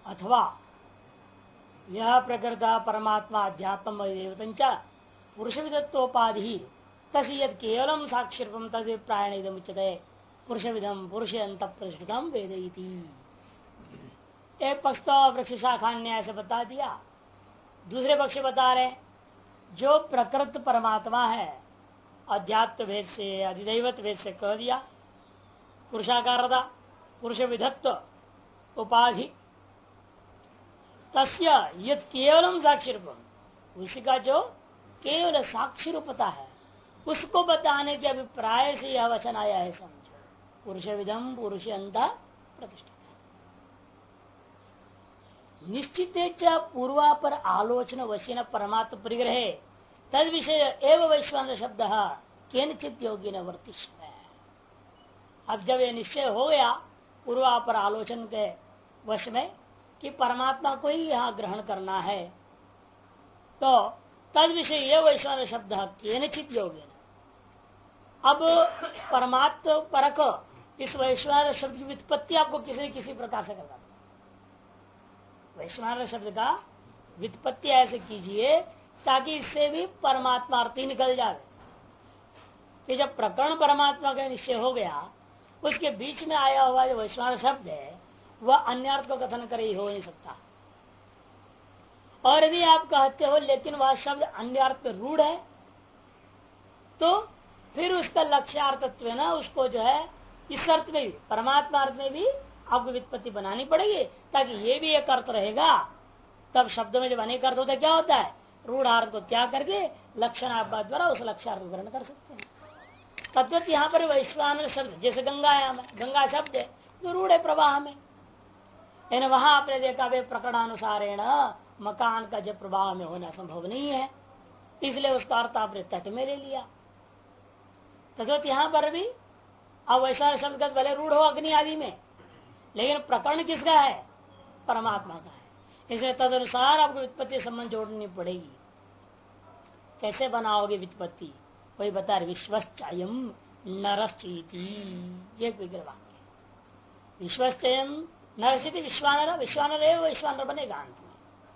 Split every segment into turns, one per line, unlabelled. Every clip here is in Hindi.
अथवा यह प्रकृत परमात्मा अध्यात्म देवतंचा पुरुष विदत्वोपाधि तस् यद केवलम साक्षिरूपम तदभिप्रायण उच्यते पुरुष विधम पुरुष अंत प्रतिष्ठितम वेदयति। एक पक्ष तो वृक्ष शाखा न्याय से बता दिया, दूसरे पक्ष बता रहे जो प्रकृत परमात्मा है अध्यात्म भेद से अधिदैवत भेद से कह दिया, पुरुषाकारता पुरुष विधत्व उपाधि तस्य यद केवलम साक्षी रूपम, उसी का जो केवल साक्षी रूपता है उसको बताने के अभिप्राय से यह वचन आया है। समझो पुरुष विधम पुरुष अंत प्रतिष्ठित निश्चित पूर्वापर आलोचना वशीन परमात्म परिग्रह तद विषय एवं वैश्वान शब्द केनचित योगी न वर्तिष्ठ। अब जब ये निश्चय हो गया पूर्वापर आलोचन के वश में कि परमात्मा को ही यहाँ ग्रहण करना है, तो तद विषय ये वैश्वान शब्द केनचित योगी न, अब परमात्म परक इस वैश्वान शब्द की व्युत्पत्ति आपको किसी न किसी प्रकार से करना। वैश्वान शब्द का व्युत्पत्ति ऐसे कीजिए ताकि इससे भी परमात्मा अर्थ ही निकल जाए कि जब प्रकरण परमात्मा का निश्चय हो गया उसके बीच में आया हुआ जो वैश्वान शब्द है वह अन्य अर्थ को कथन करे ही हो नहीं सकता। और यदि आप कहते हो लेकिन वह शब्द अन्य अर्थ में रूढ़ है तो फिर उसका लक्ष्यार्थत्व ना उसको जो है इस अर्थ में भी परमात्मा अर्थ में भी आपको व्युत्पत्ति बनानी पड़ेगी ताकि ये भी एक अर्थ रहेगा। तब शब्द में जब अनेक अर्थ होता है क्या होता है, रूढ़ार्थ को त्याग करके लक्षणार्थ द्वारा उस लक्ष्यार्थ को ग्रहण कर सकते हैं। तद्वत यहाँ पर वैश्वान शब्द जैसे गंगायाम है, गंगा शब्द है जो रूढ़ है प्रवाह में, यानी वहां आपने देखा वे प्रकरणानुसारेण मकान का जब प्रवाह में होना संभव नहीं है, इसलिए उसका अर्थ आपने तट में ले लिया। तद्वत यहाँ पर भी अब वैश्वान शब्द का भले रूढ़ हो अग्नि आदि में, लेकिन प्रकरण किसका है, परमात्मा का है। इसलिए तदनुसार आपको व्युत्पत्ति संबंध जोड़नी पड़ेगी। कैसे बनाओगे व्युत्पत्ति, वही बता रहे विश्वश्चयम नरश्चेति, ये विग्रह वाक्य। विश्वश्चयम नरश्चेति विश्वानर, विश्वानर है विश्वानर बनेगा अंत में।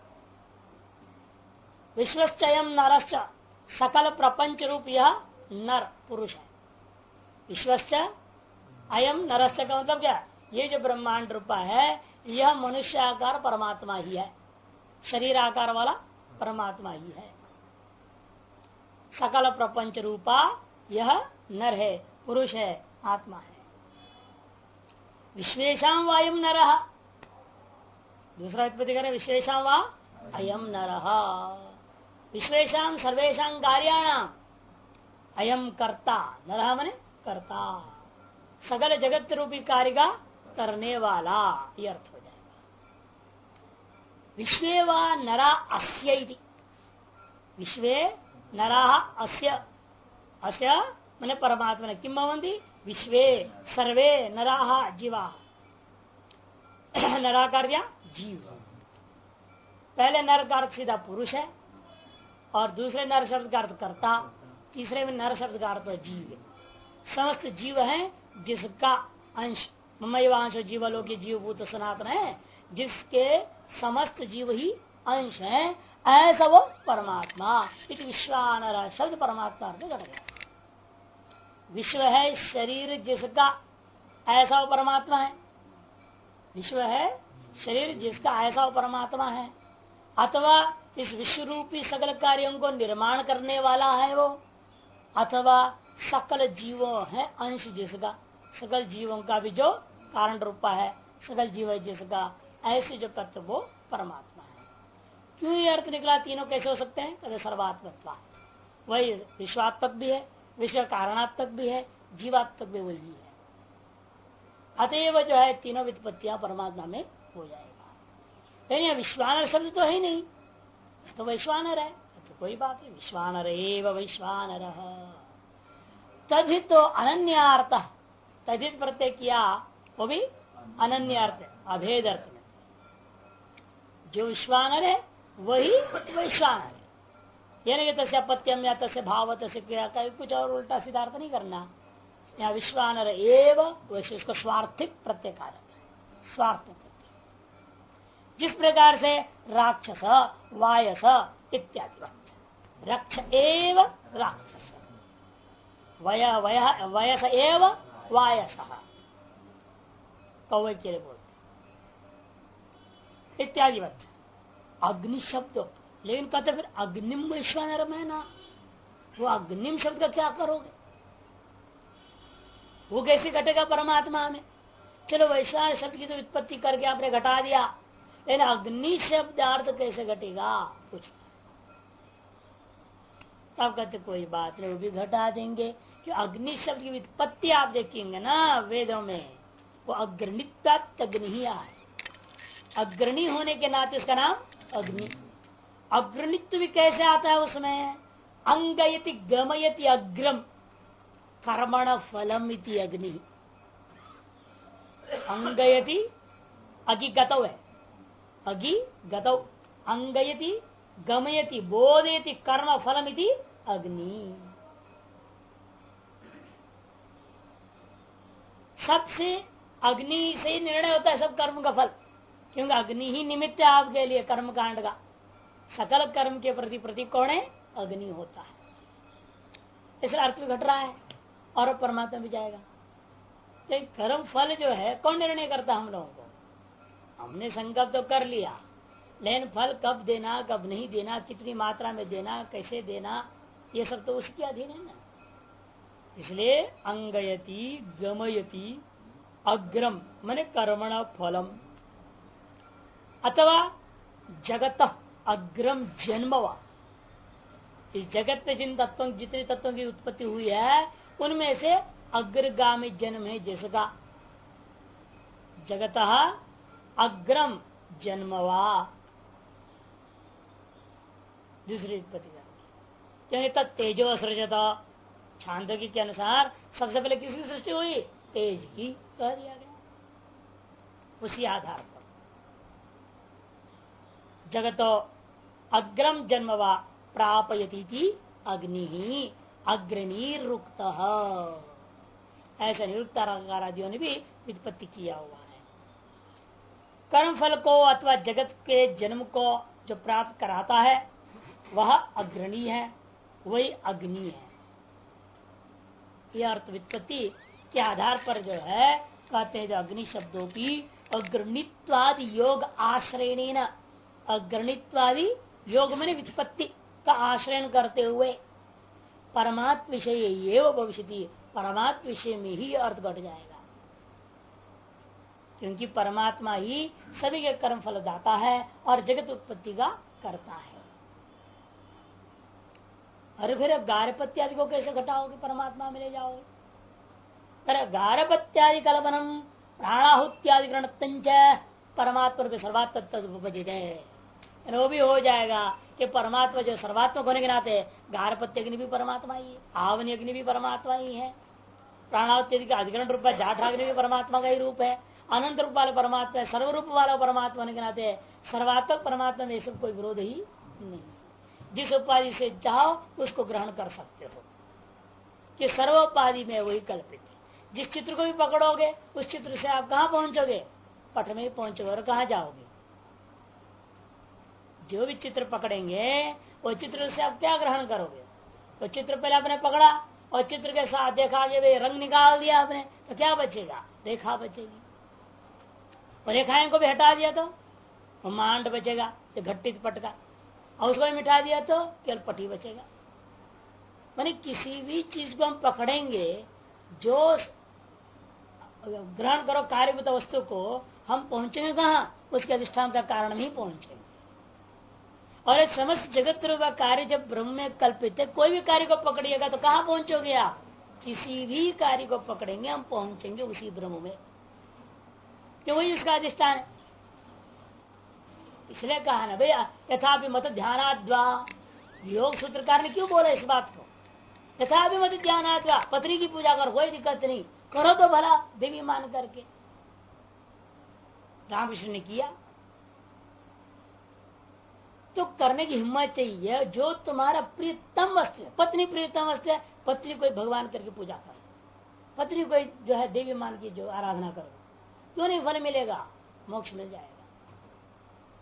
विश्वश्चयम नरश्च सकल प्रपंच रूप यह नर पुरुष है। विश्वश्च अयम नरश्च का मतलब क्या, ये जो ब्रह्मांड रूपा है यह मनुष्य आकार परमात्मा ही है, शरीर आकार वाला परमात्मा ही है। सकल प्रपंच रूपा यह नर है, पुरुष है, आत्मा है। विश्वेशाम वायम नरः, दूसरा उत्पत्ति करें विश्वेशाम वा अयम नरः। विश्वेशाम सर्वेशाम कार्याणाम अयम कर्ता, नरः माने कर्ता, सकल जगत रूपी कार्य का करने वाला, ये अर्थ हो जाएगा। विश्वे वा नरा अस्य इति, विश्वे नरा अस्य, अस्य माने परमात्मा ने किम भवन्ति विश्वे सर्वे नरा जीवा, नरा कार्य जीव। पहले नर का अर्थ सीधा पुरुष है और दूसरे नर शब्द का अर्थ कर्ता, तीसरे में नर शब्द का अर्थ जीव। समस्त जीव है जिसका अंश ममैवांश जीवलोकी जीवभूत सनातन है, जिसके समस्त जीव ही अंश है, ऐसा वो परमात्मा। इस विश्वानर शब्द परमात्मा अर्थ घट गया। विश्व है शरीर जिसका, ऐसा वो परमात्मा है। विश्व है शरीर जिसका, ऐसा वो परमात्मा है। अथवा इस विश्व रूपी सकल कार्यों को निर्माण करने वाला है वो, अथवा सकल जीवों है अंश जिसका, सकल जीवों का भी जो कारण रूपा है, सकल जीव है जिसका, ऐसे जो तत्व वो परमात्मा है। क्यों ये अर्थ निकला, तीनों कैसे हो सकते हैं, कहते सर्वात्मत्वा, वही विश्वात्मक भी है, विश्व कारणात्मक भी है, जीवात्मक भी वही है। अतएव जो है तीनों व्युत्पत्तियां परमात्मा में हो जाएगा। लेकिन विश्वानर शब्द तो है ही नहीं, तो वैश्वानर है तो कोई बात नहीं, विश्वानर एव वैश्वानर। तद्धित तो अनन्यार्थ, तद्धित प्रत्यय किया वो भी अनन्य अर्थ है, अभेद अर्थ में। जो विश्वानर है वही वैश्वानर है, यानी कि तस्य अपत्यम या तस्य भाव तस्य क्रिया का कुछ और उल्टा सीधा अर्थ नहीं करना। यहाँ विश्वानर एव वैसे उसको स्वार्थिक प्रत्यय कहा जाता है, स्वार्थ प्रत्यय। जिस प्रकार से राक्षस वायस इत्यादि रक्ष एव राक्षस वयस एव वायस कौवे के लिए बोलते इत्यादि अग्नि शब्द। लेकिन कहते फिर अग्निम विश्वानरम है ना, वो अग्निम शब्द का क्या करोगे, वो कैसे घटेगा परमात्मा में। चलो वैश्वान शब्द की तो उत्पत्ति करके आपने घटा दिया, लेकिन अग्नि शब्द अर्थ कैसे घटेगा कुछ। तब कहते कोई बात नहीं, वो भी घटा देंगे कि अग्नि शब्द की उत्पत्ति आप देखेंगे ना वेदों में, वो अग्रणित्वात् अग्नि ही है। अग्रणी होने के नाते इसका नाम अग्नि। अग्रणित्व भी कैसे आता है उसमें, अंगयति गमयति अग्रम कर्मण फलम इति अग्नि। अंगयति अगिगतौ है, अगिगतौ अंगयति गमयति बोधयति कर्म फलम इति अग्नि। सबसे अग्नि से ही निर्णय होता है सब कर्म का फल, क्योंकि अग्नि ही निमित्त है आपके लिए कर्म कांड का। सकल कर्म के प्रति प्रतीक कौन है, अग्नि होता है। इसलिए अर्थ भी घट रहा है और परमात्मा भी जाएगा। तो कर्म फल जो है कौन निर्णय करता हम लोगों को, हमने संकल्प तो कर लिया, लेकिन फल कब देना कब नहीं देना, कितनी मात्रा में देना, कैसे देना, ये सब तो उसके अधीन है ना। इसलिए अंगयति गमयति अग्रम माने कर्मण फलम, अथवा जगत अग्रम जन्मवा। इस जगत में जिन तत्वों जितने तत्वों की उत्पत्ति हुई है उनमें से अग्रगामी जन्म है जिसका, जगत अग्रम जन्मवा दूसरी उत्पत्ति, क्योंकि तब तेजो सृजत। छांदोग्य के अनुसार सबसे पहले किसकी सृष्टि हुई, तेज की कह दिया गया। उसी आधार पर जगतो अग्रम जन्मवा प्रापयती अग्नि ही अग्रणीरुक्त, ऐसा निरुक्त आदियों ने भी व्युत्पत्ति किया हुआ है। कर्म फल को अथवा जगत के जन्म को जो प्राप्त कराता है वह अग्रणी है, वही अग्नि है। यह अर्थ व्युत्पत्ति के आधार पर जो है कहते हैं जो अग्नि शब्दों की अग्रणित्वादि योग आश्रयण, अग्रणित्वादि योग में व्युत्पत्ति का आश्रयन करते हुए परमात्म विषय एवं भविष्यति, परमात्म विषय में ही अर्थ घट जाएगा, क्योंकि परमात्मा ही सभी के कर्म फल दाता है और जगत उत्पत्ति का करता है। अरे फिर गारहपत्यादि को कैसे घटाओगे, परमात्मा में ले जाओगे। अरे गारहपत्यादि कल्पनम प्राणाहुत्यादि गणतंच परमात्मा के सर्वात्मक है, वो भी हो जाएगा कि परमात्मा जो सर्वात्मक होने के नाते गारहपत्य अग्नि भी परमात्मा ही है, आवनी अग्नि भी परमात्मा ही है, प्राणाहुत्यादि का अधिकरण रूप है, जाठराग्नि भी परमात्मा का ही रूप है, अनंत रूप वाला परमात्मा है, सर्वरूप वाला परमात्मा होने के नाते सर्वात्मक परमात्मा में सब कोई विरोध ही नहीं। जिस उपाधि से चाहो उसको ग्रहण कर सकते हो कि सर्वोपाधि में वही कल्पित है। जिस चित्र को भी पकड़ोगे उस चित्र से आप कहाँ पहुंचोगे, पट में ही पहुंचोगे। और कहाँ जाओगे, जो भी चित्र पकड़ेंगे वो चित्र से आप क्या ग्रहण करोगे। वो चित्र पहले आपने पकड़ा और चित्र के साथ देखा कि रंग निकाल दिया आपने, तो क्या बचेगा, रेखा बचेगी। और रेखाएं को भी हटा दिया तो मांड बचेगा, तो घट्टी पट का, और उसको भी मिटा दिया तो केवल पटी बचेगा। माने किसी भी चीज को हम पकड़ेंगे, जो ग्रहण करो कार्यभूत वस्तु को, हम पहुंचेंगे कहाँ, उसके अधिष्ठान का कारण ही पहुंचेंगे। और एक समस्त जगत रूप कार्य जब ब्रह्म में कल्पित है, कोई भी कार्य को पकड़िएगा तो कहाँ पहुंचोगे आप, किसी भी कार्य को पकड़ेंगे हम पहुंचेंगे उसी ब्रह्म में, क्यों वही उसका अधिष्ठान है। इसलिए कहा ना भैया यथापि मत ध्यानाद्वा, योग सूत्रकार ने क्यों बोला इस बात को, यथापि मत ध्यानाद्वा, पत्नी की पूजा करो कोई दिक्कत नहीं, करो तो भला देवी मान करके। रामकृष्ण ने किया तो करने की हिम्मत चाहिए। जो तुम्हारा प्रियतम वस्तु है, पत्नी प्रियतम वस्तु है, पत्नी कोई भगवान करके पूजा करो, पत्नी कोई जो है देवी मान की जो आराधना करो, क्यों नहीं फल मिलेगा, मोक्ष मिल जाएगा।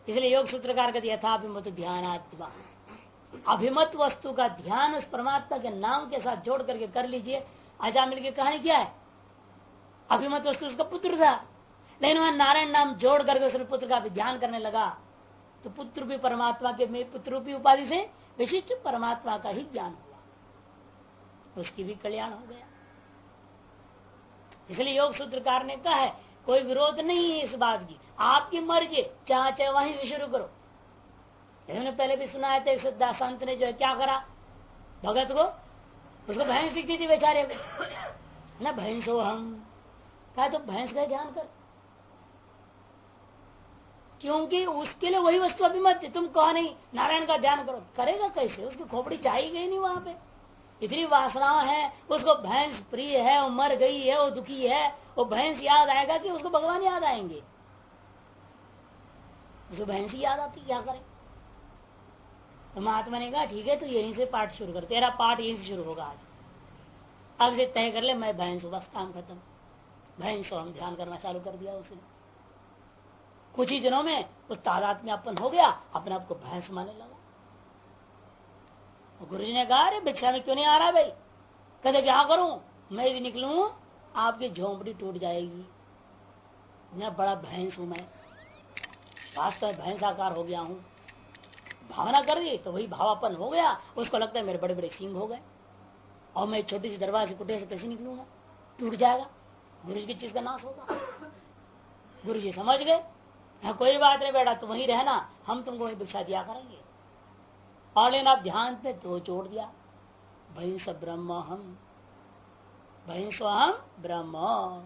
इसलिए योग सूत्रकार कहते यथाभिमत ध्यानात्मा, अभिमत वस्तु का ध्यान उस परमात्मा के नाम के साथ जोड़ करके कर लीजिए। अजामिल की कहानी क्या है? अभिमत वस्तु उसका पुत्र था, लेकिन वहां नारायण नाम जोड़ करके उसने पुत्र का भी ध्यान करने लगा, तो पुत्र भी परमात्मा के पुत्र रूपी उपाधि से विशिष्ट परमात्मा का ही ज्ञान हुआ, उसकी भी कल्याण हो गया। इसलिए योग सूत्रकार ने कहा है कोई विरोध नहीं है इस बात की, आपकी मर्जी, चाहे चाहे वहीं से शुरू करो। हमने पहले भी सुना है, संत ने जो है क्या करा, भगत को उसको भैंस दिखती थी बेचारे को, ना भैंस हो हम कहा तो भैंस का ध्यान कर, क्योंकि उसके लिए वही वस्तु अभिमत है। तुम कहो नहीं नारायण का ध्यान करो, करेगा कैसे? उसकी खोपड़ी चाहिए गई नहीं, वहां पे इतनी वासनाएं है, उसको भैंस प्रिय है, वो मर गई है, वो दुखी है, वो भैंस याद आएगा कि उसको भगवान याद आएंगे? उसको भैंस ही याद आती, क्या करे? तो महात्मा ने कहा ठीक है, तो यहीं से पाठ शुरू कर, तेरा पाठ यहीं से शुरू होगा। आज अब से तय कर ले, मैं भैंस हूं, बस काम खत्म। भैंस को हम ध्यान करना चालू कर दिया उसने। कुछ ही दिनों में उस तादाद में अपन हो गया, अपने आप को भैंस मानने लगा। गुरु जी ने कहा अरे भिक्षा में क्यों नहीं आ रहा भाई? कहते क्या करूं, मैं यदि निकलूं आपकी झोंपड़ी टूट जाएगी, मैं बड़ा भैंस हूं, मैं वास्तव में भैंस आकार हो गया हूं। भावना कर दी तो वही भावापन हो गया, उसको लगता है मेरे बड़े बड़े सींग हो गए और मैं छोटी सी दरवाजे कुटे से कैसे निकलूंगा, टूट जाएगा, गुरु जी की चीज का नाश होगा। गुरु जी समझ गए, कोई बात नहीं बेटा, तुम वहीं रहना, हम तुमको वही भिक्षा दिया करेंगे। और लेकिन आप ध्यान पे तो जोड़ दिया, भैंस ब्रह्म हम, भैंस हम ब्रह्म,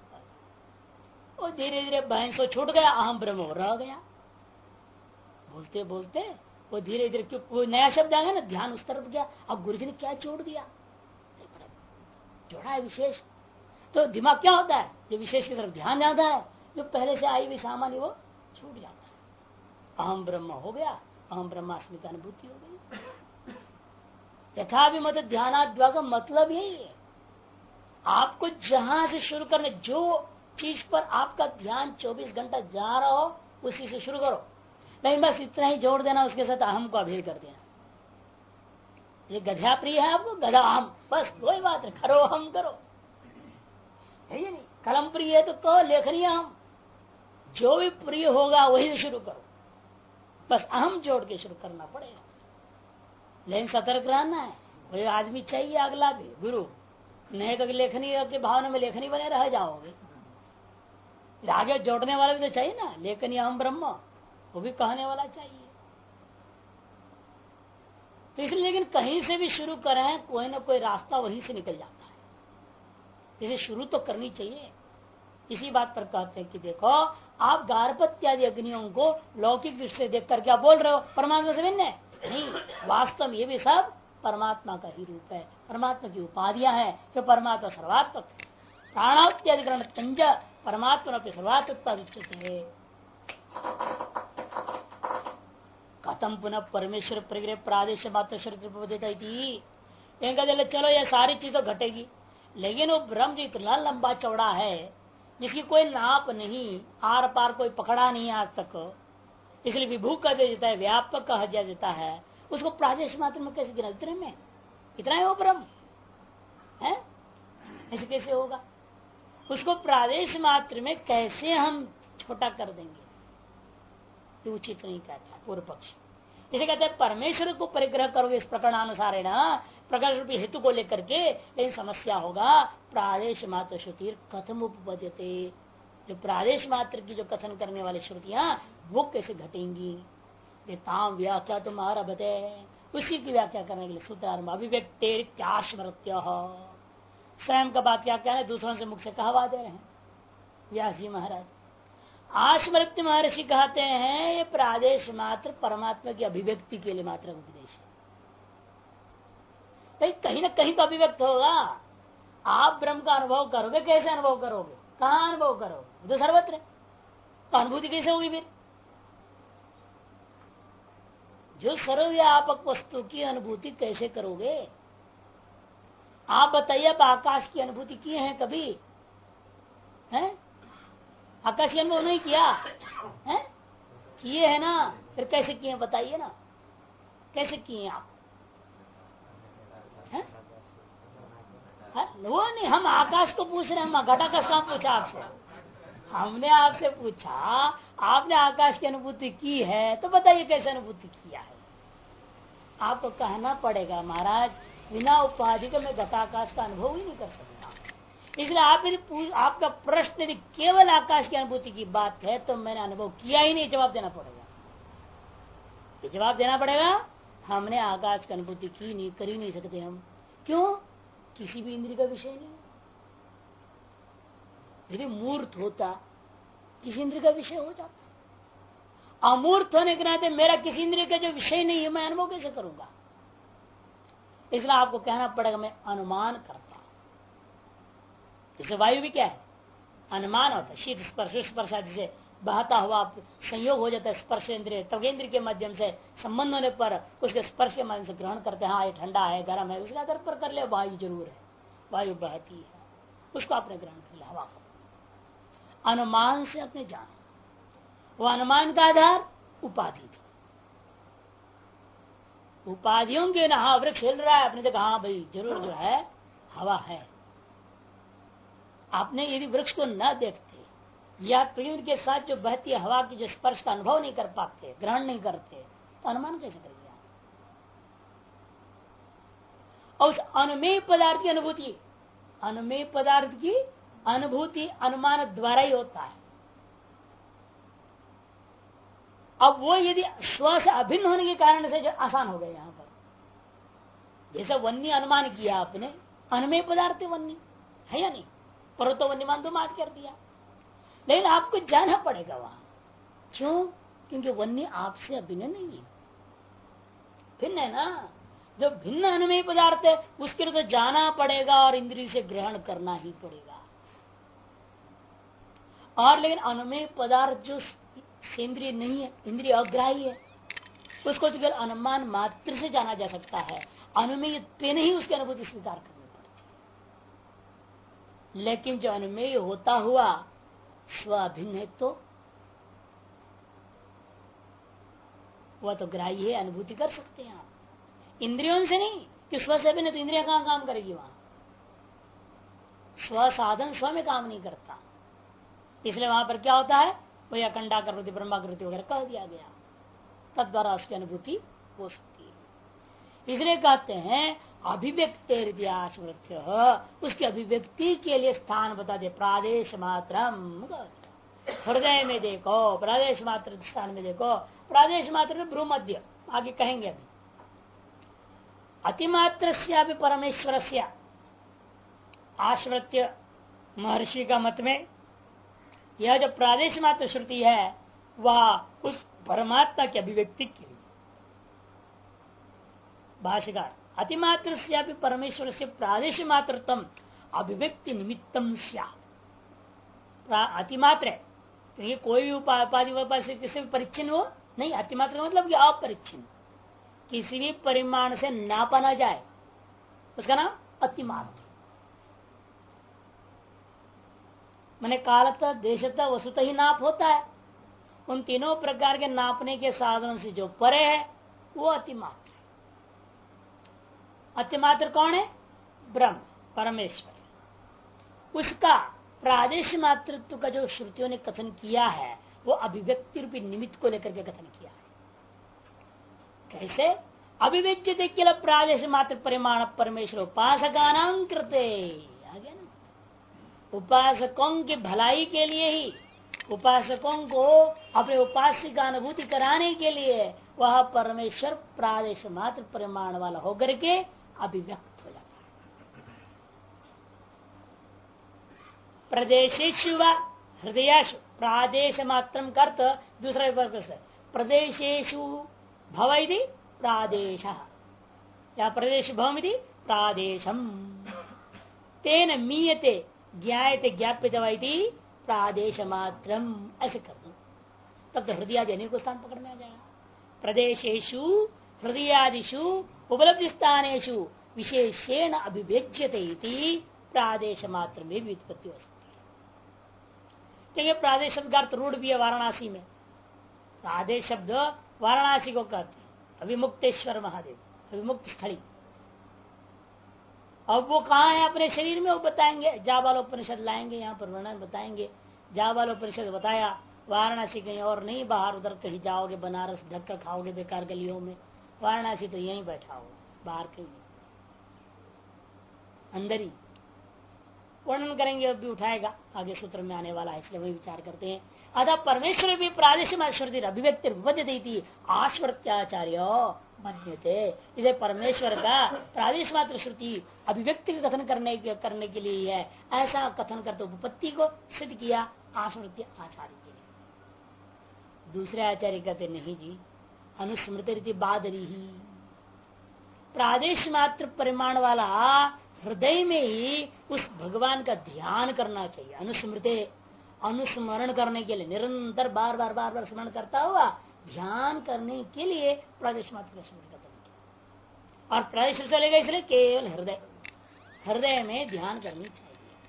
और धीरे धीरे भैंस छूट गया, अहम ब्रह्म रह गया। बोलते बोलते वो धीरे धीरे, क्यों वो नया शब्द आ गया ना, ध्यान उस तरफ गया। अब गुरु जी ने क्या जोड़ दिया, जोड़ा है विशेष। तो दिमाग क्या होता है, जो विशेष की तरफ ध्यान जाता है, जो पहले से आई हुई सामान्य वो छूट जाता है। अहम ब्रह्म हो गया, अहम ब्रह्मास्मि की अनुभूति हो गई। यथाभिमत ध्यानाद्वा का मतलब यही है, आपको जहां से शुरू करने, जो चीज पर आपका ध्यान 24 घंटा जा रहा हो उसी से शुरू करो। नहीं बस इतना ही जोड़ देना, उसके साथ अहम को अभेद कर देना। ये गधा प्रिय है आपको, गधा अहम, बस वही बात है, करो हम करो, है ये नहीं। कलम प्रिय है तो कहो लेखनी अहम, जो भी प्रिय होगा वही से शुरू करो, बस अहम जोड़ के शुरू करना पड़ेगा। लेकिन सतर्क रहना है, कोई आदमी चाहिए अगला भी गुरु, नहीं तो लेखनी के भावना में लेखनी बने रह जाओगे। आगे जोड़ने वाला भी तो चाहिए ना, लेखनी अहम ब्रह्म, वो भी कहने वाला चाहिए। तो इसलिए लेकिन कहीं से भी शुरू करें, कोई ना कोई रास्ता वहीं से निकल जाता है, इसे शुरू तो करनी चाहिए। इसी बात पर कहते हैं कि देखो आप गार्हपत्यादि अग्नियों को लौकिक दृष्टि से देख कर क्या बोल रहे हो परमात्मा से भिन्न है? नहीं, वास्तव में ये भी सब परमात्मा का ही रूप है, परमात्मा की उपाधियां हैं, जो परमात्मा सर्वात्मक प्राणात्याधिकरण तंज परमात्मा सर्वात्मकता है। कथम पुनः परमेश्वर प्रग्रह प्रादेश मात्र चलो ये सारी चीज तो घटेगी, लेकिन वो ब्रह्म जो इतना लंबा चौड़ा है जिसकी कोई नाप नहीं, आर पार कोई पकड़ा नहीं आज तक, इसलिए विभू कह देता है, व्यापक कहा देता है, उसको प्रादेश मात्र में कैसे गिना? इतने में इतना है वो ब्रह्म है, ऐसे कैसे होगा? उसको प्रादेश मात्र में कैसे हम छोटा कर देंगे? ये उचित नहीं कहता पूर्व पक्ष। इसे कहते हैं परमेश्वर को परिग्रह करोगे इस प्रकरणानुसार है ना, प्रकरण रूपी हेतु को लेकर के, लेकिन समस्या होगा प्रादेश मात्र श्रुति कथम उपपद्यते, जो प्रादेश मात्र की जो कथन करने वाली श्रुतियां वो कैसे घटेंगी? ताम व्याख्या तुम आरभते, उसी की व्याख्या करने के लिए सूत्रार्थ अभिव्यक्त्यास्मृत्य, स्वयं का बात क्या कहना है, दूसरों से मुख से कहवा दे रहे हैं व्यास जी महाराज। आस्मृत्य महर्षि कहते हैं ये प्रादेश मात्र परमात्मा की अभिव्यक्ति के लिए मात्र उपदेश है, कहीं ना कहीं तो अभिव्यक्त होगा। आप ब्रह्म का अनुभव करोगे, कैसे अनुभव करोगे, कहाँ अनुभव करोगे? तो सर्वत्र, तो अनुभूति कैसे होगी फिर? जो सर्वव्यापक वस्तु की अनुभूति कैसे करोगे? आप बताइए, आप आकाश की अनुभूति किए हैं कभी? हैं? आकाश की अनुभव नहीं किया है? किए है ना, फिर कैसे किए बताइए ना, कैसे किए आप? है? वो नहीं, हम आकाश को पूछ रहे हैं, हम घटाकाश कहाँ पूछा आपसे? हमने आपसे पूछा आपने आकाश की अनुभूति की है तो बताइए कैसे अनुभूति किया है। आपको कहना पड़ेगा महाराज बिना उपाधि के मैं घटाकाश का अनुभव ही नहीं कर सकता। इसलिए आप यदि आपका प्रश्न यदि केवल आकाश की अनुभूति की बात है तो मैंने अनुभव किया ही नहीं, जवाब देना पड़ेगा। ये जवाब देना पड़ेगा हमने आकाश की अनुभूति की नहीं, कर ही नहीं सकते हम। क्यों? किसी भी इंद्रिय का विषय नहीं। यदि मूर्त होता किसी इंद्रिय का विषय हो जाता। अमूर्त होने के नाते मेरा किसी इंद्रिय का जो विषय नहीं है मैं अनुभव कैसे करूंगा? इसलिए आपको कहना पड़ेगा मैं अनुमान करता हूं। जैसे वायु भी क्या है? अनुमान होता है। शीत स्पर्श स्पर्श आदि से बहता हुआ संयोग हो जाता है स्पर्श इंद्रिय त्वगेंद्र के माध्यम से संबंध होने पर उसके स्पर्श के माध्यम से ग्रहण करते हैं। हाँ ये ठंडा है गर्म है उसके आधार पर कर ले, वायु जरूर है, वायु बहती है, उसको आपने ग्रहण कर लिया हवा को। अनुमान से अपने जाना, वो अनुमान का आधार उपाधि थी। उपाधियों के ना हाँ वृक्ष हिल रहा है, आपने देखा हाँ भाई जरूर जो है हवा है। आपने यदि वृक्ष को न देखते या पृथ्वी के साथ जो बहती हवा की जो स्पर्श का अनुभव नहीं कर पाते, ग्रहण नहीं करते, तो अनुमान कैसे करेंगे? और उस अनुमेय पदार्थ की अनुभूति, अनुमेय पदार्थ की अनुभूति अनुमान द्वारा ही होता है। अब वो यदि स्व से अभिन्न होने के कारण से जो आसान हो गया यहां पर, जैसे वन्य अनुमान किया आपने, अनुमेय पदार्थ वन्य है या नहीं? पर्वतो वन्यमान तो मात कर दिया, लेकिन आपको जाना पड़ेगा वहां। क्यों? क्योंकि वन्य आपसे अभिन्न नहीं है, भिन्न है ना। जो भिन्न अनुमेय पदार्थ है उसके लिए तो जाना पड़ेगा और इंद्रिय से ग्रहण करना ही पड़ेगा। और लेकिन अनुमेय पदार्थ जो इंद्रिय नहीं है, इंद्रिय अग्राही है, उसको तो केवल अनुमान मात्र से जाना जा सकता है। अनुमेय नहीं उसकी अनुभूति स्वीकार करनी पड़ती। लेकिन जो अनुमेय होता हुआ स्वाभिन्न है तो वह तो ग्राह्य है, अनुभूति कर सकते हैं आप इंद्रियों से नहीं। कि स्व से अभिन्न तो इंद्रिया कहां काम करेगी? वहां स्व साधन स्व में काम नहीं करता, इसलिए वहां पर क्या होता है? वही अखंडाकृति ब्रह्माकृति वगैरह कह दिया गया, तद्वारा उसकी अनुभूति हो सकती है। इसलिए कहते हैं अभिव्यक्ति, उसकी अभिव्यक्ति के लिए स्थान बता दे। प्रादेश मात्रम, हृदय में देखो, प्रादेश मात्र स्थान में देखो। प्रादेश मात्र में भ्रूमध्य आगे कहेंगे। अभी अतिमात्र से परमेश्वर से आश्रित्य महर्षि का मत में यह जो प्रादेश मात्र श्रुति है वह उस परमात्मा की अभिव्यक्ति के लिए। भाष्यकार अतिमात्र से परमेश्वर से प्रादेश मात्रतम अभिव्यक्ति निमित्तम अतिमात्र है, ये कोई भी उपाधि से किसी भी परिच्छिन्न हो नहीं। अतिमात्र मतलब कि अपरिच्छिन्न, किसी भी परिमाण से नापा ना जाए, उसका नाम अतिमात्र। मैंने कालतः देशतः वसुतः ही नाप होता है। उन तीनों प्रकार के नापने के साधनों से जो परे है वो अतिमात्र। अतिमात्र कौन है? ब्रह्म परमेश्वर। उसका प्रादेश मातृत्व का जो श्रुतियों ने कथन किया है वो अभिव्यक्ति रूपी निमित्त को लेकर के कथन किया है। कैसे? अभिव्यक्ति केवल प्रादेश मात्र परिमाण परमेश्वर उपासका नाम कृते, आगे ना, उपासकों की भलाई के लिए ही, उपासकों को अपने उपास्य का अनुभूति कराने के लिए वह परमेश्वर प्रादेश मात्र परिमाण वाला होकर के अभिव्यक्त हो जाता है। प्रदेशेषु व हृदयेषु प्रादेश मात्रम कर्त दूसरा विभाग से प्रदेशेषु भवैति प्रादेश या प्रदेश भवमिति प्रादेशम तेन मीयते ज्ञायते ज्ञाप्यते वैति प्रादेश मात्रम, ऐसे कर दो तब तो हृदयादि को स्थान पकड़ में आ जाएगा। प्रदेशेषु हृदयादिषु उपलब्धि स्थानेषु विशेषेण अभिव्यज्यते इति प्रादेश मात्र में भी उत्पत्ति हो सकती है। क्योंकि प्रादेश शब्द का अर्थ रूढ़ भी है वाराणसी में, आदेश शब्द वाराणसी को कहते हैं, अभिमुक्तेश्वर महादेव, अभिमुक्त स्थली। अब वो कहाँ है अपने शरीर में, वो बताएंगे। जाबालोपनिषद लाएंगे, यहाँ पर वर्णन बताएंगे। जाबालोपनिषद बताया वाराणसी कहीं और नहीं, बाहर उधर कहीं जाओगे, बनारस धक्का खाओगे बेकार गलियों में। वाराणसी तो यहीं बैठा होगा, बाहर कहीं अंदर ही। वर्णन करेंगे, अब भी उठाएगा, आगे सूत्र में आने वाला है, इसलिए वही विचार करते हैं। अतः परमेश्वर भी प्रादेशिक श्रुति अभिव्यक्ति उपद्यते आश्वर्त्याचार्य मन्यते। इसे परमेश्वर का प्रादेश मात्र श्रुति अभिव्यक्ति का कथन करने के लिए है, ऐसा कथन करते उपपत्ति को सिद्ध किया आश्वर्त्य आचार्य के लिए। दूसरे आचार्य कहते नहीं जी, अनुस्मृति रीति बादरी ही प्रादेश मात्र परिमाण वाला हृदय में ही उस भगवान का ध्यान करना चाहिए। अनुस्मृति अनुस्मरण करने के लिए निरंतर बार बार बार बार स्मरण करता हुआ ध्यान करने के लिए प्रादेश मात्र का स्मरण करना। और प्रादेश चलेगा इसलिए केवल हृदय, हृदय में ध्यान करनी चाहिए।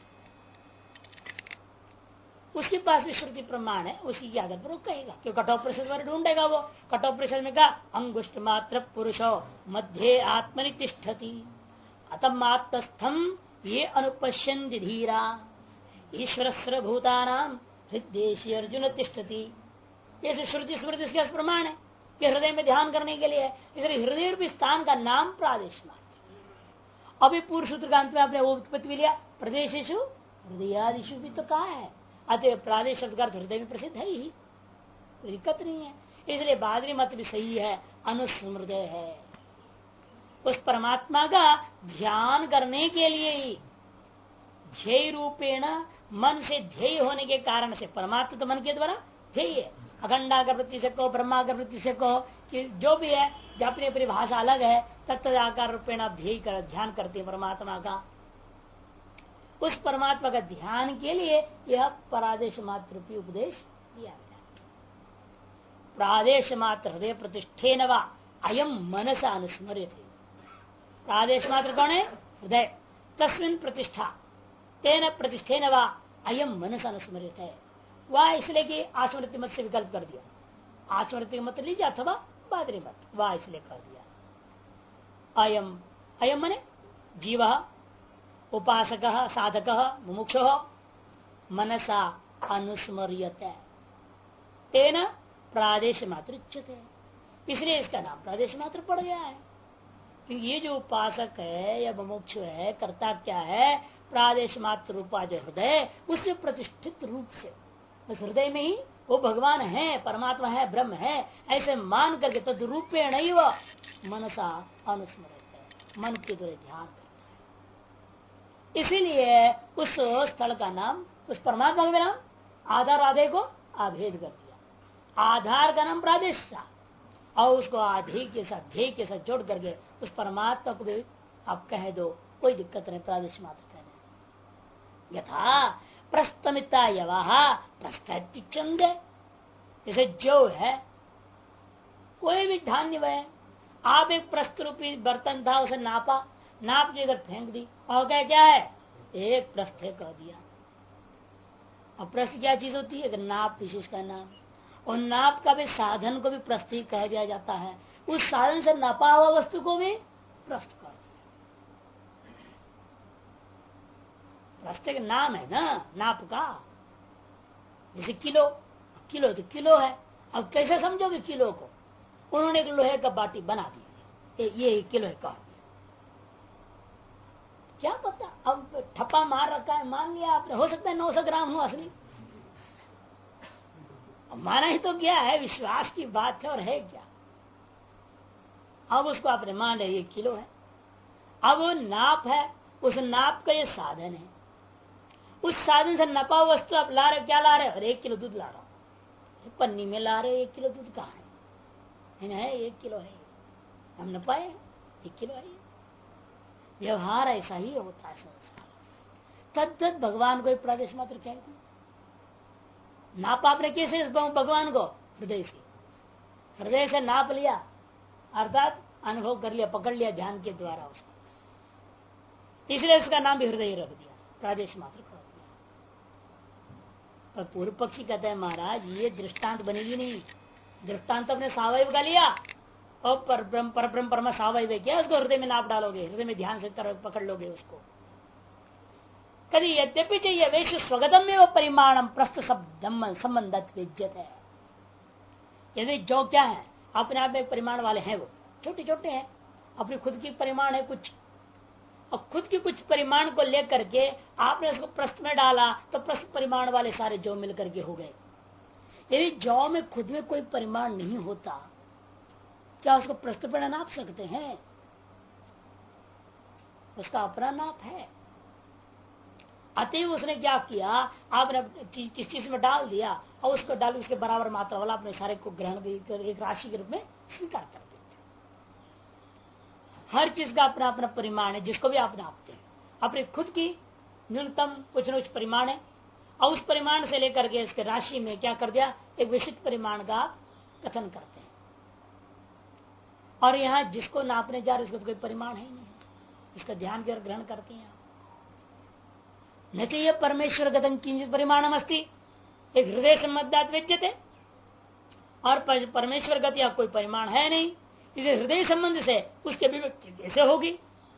उसके पास भी श्रुति प्रमाण है, उसी के आधार पर वो कहेगा, क्यों कठोपनिषद पर ढूंढेगा वो। कठोपनिषद में कहा अंगुष्ठ मात्र पुरुषो मध्य आत्मनि तिष्ठति अतम आत्मस्थम ये अनुपश्यन्ति धीरा ईश्वर भूतानाम हृदय अर्जुन तिष्ठति। ये श्रुति स्मृति इसके प्रमाण है कि हृदय में ध्यान करने के लिए है, इसलिए हृदय रूपी स्थान का नाम प्रादेश मात्र। अभी पूर्व सूत्र का अंत में आपने वो उत्पत्ति भी लिया, प्रदेशेषु हृदयादिशु भी तो कहा है। अतः प्रादेश शब्द का हृदय में प्रसिद्ध है ही, कोई दिक्कत नहीं है। इसलिए बादरी मत भी सही है, अनुस्मृत है। उस परमात्मा का ध्यान करने के लिए ही ध्येय रूपेण मन से ध्येय होने के कारण से, परमात्मा तो मन के द्वारा ध्येय है। अखंडाकार वृत्ति से कहो, ब्रह्माकार वृत्ति से कहो, कि जो भी है, जो अपनी अपनी भाषा अलग है, तत्त आकार रूपेण आप ध्येय कर ध्यान करते हैं परमात्मा का। उस परमात्मा का ध्यान के लिए यह प्रादेश मात्र रूपी उपदेश दिया गया। प्रादेश मात्र हृदय प्रतिष्ठेन वा अयम मनस अनुस्मर्यते। प्रादेश मात्र कौन है? हृदय। तस्मिन प्रतिष्ठा तेन प्रतिष्ठेन वा अयम मनस अनुस्मर्यते है। वह इसलिए कि आस्मृति मत से विकल्प कर दिया, आस्मृति मत लीजिए अथवा बादरी मत, वह इसलिए कर दिया। अयम अयम मने जीव उपासक साधक मुमुक्षु मनसा अनुस्मर्यते तेन प्रादेश मात्र उच्यते। इसलिए इसका नाम प्रादेश मात्र पड़ गया है। क्योंकि ये जो उपासक है या मुमुक्षु है, कर्ता क्या है? प्रादेश मात्र रूपा जो हृदय, उससे प्रतिष्ठित रूप से उस हृदय में ही वो भगवान है, परमात्मा है, ब्रह्म है, ऐसे मान करके तद रूपे नहीं वह मनसा अनुस्मृत है, मन के द्वारा ध्यान करता है। इसीलिए उस स्थल का नाम, उस परमात्मा का नाम आधार आधे को आभेद कर दिया। आधार का नाम प्रादेश था और उसको आधे के साथ ध्येय के साथ जोड़ करके उस परमात्मा को भी आप कह दो, कोई दिक्कत नहीं, प्रादेश मात्र कहने। यथा प्रस्तमिता यवाहा प्रस्तंद, जैसे जो है कोई भी धान्य वह, आप एक प्रस्त रूपी बर्तन था, उसे नापा, नाप के इधर फेंक दी और क्या है? एक प्रस्थ कह दिया। अब प्रस्थ क्या चीज होती है? नाप विशेष का नाम। और नाप का भी साधन को भी प्रस्थ ही कह दिया जाता है। उस साधन से नापा हुआ वस्तु को भी प्रस्थ कह दिया। प्रस्थ का नाम है ना नाप का। जैसे किलो, किलो तो किलो है। अब कैसे समझोगे किलो को? उन्होंने एक लोहे का बाटी बना दी, ये किलो है कह दिया। क्या पता, अब ठप्पा मार रखा है, मान लिया आपने, हो सकता है 900 ग्राम हो असली, माना ही तो क्या है, विश्वास की बात है और है क्या। अब उसको आपने मान लिया ये किलो है। अब नाप है, उस नाप का ये साधन है। उस साधन से नपा वस्तु आप ला रहे, क्या ला रहे? और 1 किलो दूध ला रहा हूं, पन्नी में ला रहे, 1 किलो दूध कहाँ है? 1 किलो है, हम नपाए 1 किलो है। व्यवहार ऐसा ही होता है संसार। तद्दत भगवान को प्रदेश मात्र कहते हैं। नाप आपने कैसे भगवान को? हृदय से, हृदय से नाप लिया, अर्थात अनुभव कर लिया, पकड़ लिया ध्यान के द्वारा उसको, इसलिए उसका नाम भी हृदय रख दिया, प्रादेश मात्र कर दिया। पर पूर्व पक्षी कहते हैं महाराज ये दृष्टांत बनेगी नहीं, दृष्टांत अपने सावयव का लिया और परब्रह्म परमा सावयव किया, उसको हृदय में नाप डालोगे, हृदय में ध्यान से पकड़ लोगे उसको। कभी यद्यपि चाहिए वैश्य स्वगतम में वो परिमाणम प्रस्त संबंध विद्यत है। यदि जो क्या है अपने आप में एक परिमाण वाले हैं, वो छोटे छोटे हैं, अपनी खुद की परिमाण है कुछ, और खुद की कुछ परिमाण को लेकर के आपने उसको प्रस्त में डाला तो प्रस्त परिमाण वाले सारे जौ मिलकर के हो गए। यदि जौ में खुद में कोई परिमाण नहीं होता, क्या उसको प्रस्त पर नाप सकते हैं? उसका अपना नाप है। अतएव उसने क्या किया, आपने किस चीज में डाल दिया और उसको डाल उसके बराबर मात्रा वाला अपने सारे को ग्रहण कर एक राशि के रूप में स्वीकार कर देते। हर चीज का अपना अपना परिमाण है, जिसको भी आप नापते हैं अपने खुद की न्यूनतम कुछ न कुछ परिमाण है, और उस परिमाण से लेकर के इसके राशि में क्या कर दिया, एक विशिष्ट परिमाण का कथन करते हैं। और यहाँ जिसको नापने जा रहे उसको तो कोई परिमाण है ही नहीं, इसका ध्यान की ओर ग्रहण करते हैं। न चाहिए परमेश्वर गतन किंचित परिमाणम अस्ति, एक हृदय संबंधात विद्यते, और परमेश्वर गति कोई परिमाण है नहीं, इसे हृदय संबंध से उसके अभिव्यक्ति कैसे होगी?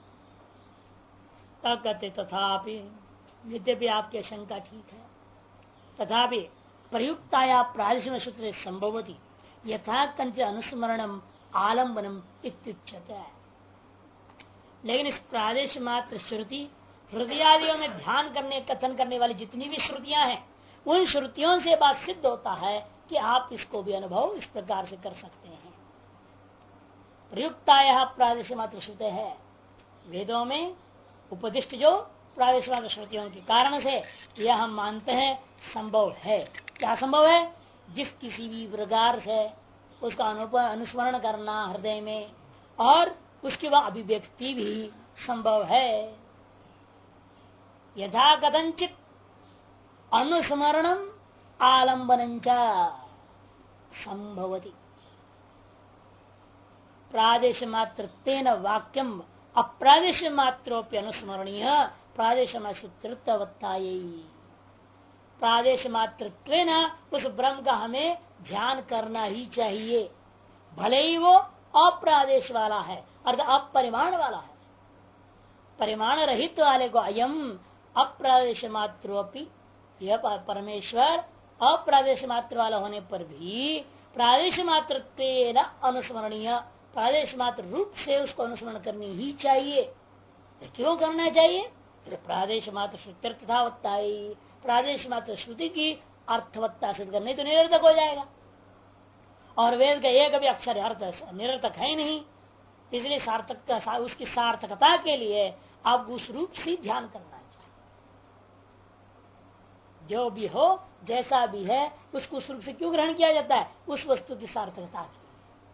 तब कहते तथापि, यद्यपि आपकी शंका ठीक है, तथापि प्रयुक्ताया प्रादेशिक सूत्र संभवती यथा कंच अनुस्मरणम आलम्बनम इत्युच्यते। लेकिन इस प्रादेश मात्र श्रुति हृदयादियों में ध्यान करने कथन करने वाली जितनी भी श्रुतियां हैं, उन श्रुतियों से बात सिद्ध होता है कि आप इसको भी अनुभव इस प्रकार से कर सकते हैं। प्रयुक्ताया प्रादेश मात्र श्रुति है, वेदों में उपदिष्ट जो प्रादेश मात्र श्रुतियों के कारण से यह हम मानते हैं संभव है। क्या संभव है? जिस किसी भी प्रकार से उसका अनुस्मरण करना हृदय में और उसके बाद अभिव्यक्ति भी संभव है। यथा कथंचित अनुस्मरणम आलंबनं च संभवति प्रादेश मात्र तेन वाक्यम अप्रादेश मात्रोपि अनुस्मरणीय प्रादेश सूत्रवत्तायै। प्रादेश मात्र उस ब्रह्म का हमें ध्यान करना ही चाहिए, भले ही वो अप्रादेश वाला है अर्थात अपरिमाण वाला है। परिमाण रहित वाले को अयम अप्रादेश मात्रोपि, यह परमेश्वर अप्रादेश मात्र वाला होने पर भी प्रादेश मात्र अनुस्मरणीय, प्रादेश मात्र रूप से उसको अनुस्मरण करनी ही चाहिए। क्यों करना चाहिए? प्रादेश मात्र श्रुत्यर्थवत्ता, प्रादेश मात्र श्रुति की अर्थवत्ता सिद्ध करने तो निरर्थक हो जाएगा, और वेद का एक भी अक्षर अर्थ निरर्थक है नहीं। इसलिए सार्थक उसकी सार्थकता के लिए आप उस रूप से ध्यान करना चाहिए। जो भी हो जैसा भी है उसको उस रूप से क्यों ग्रहण किया जाता है? उस वस्तु की सार्थकता की।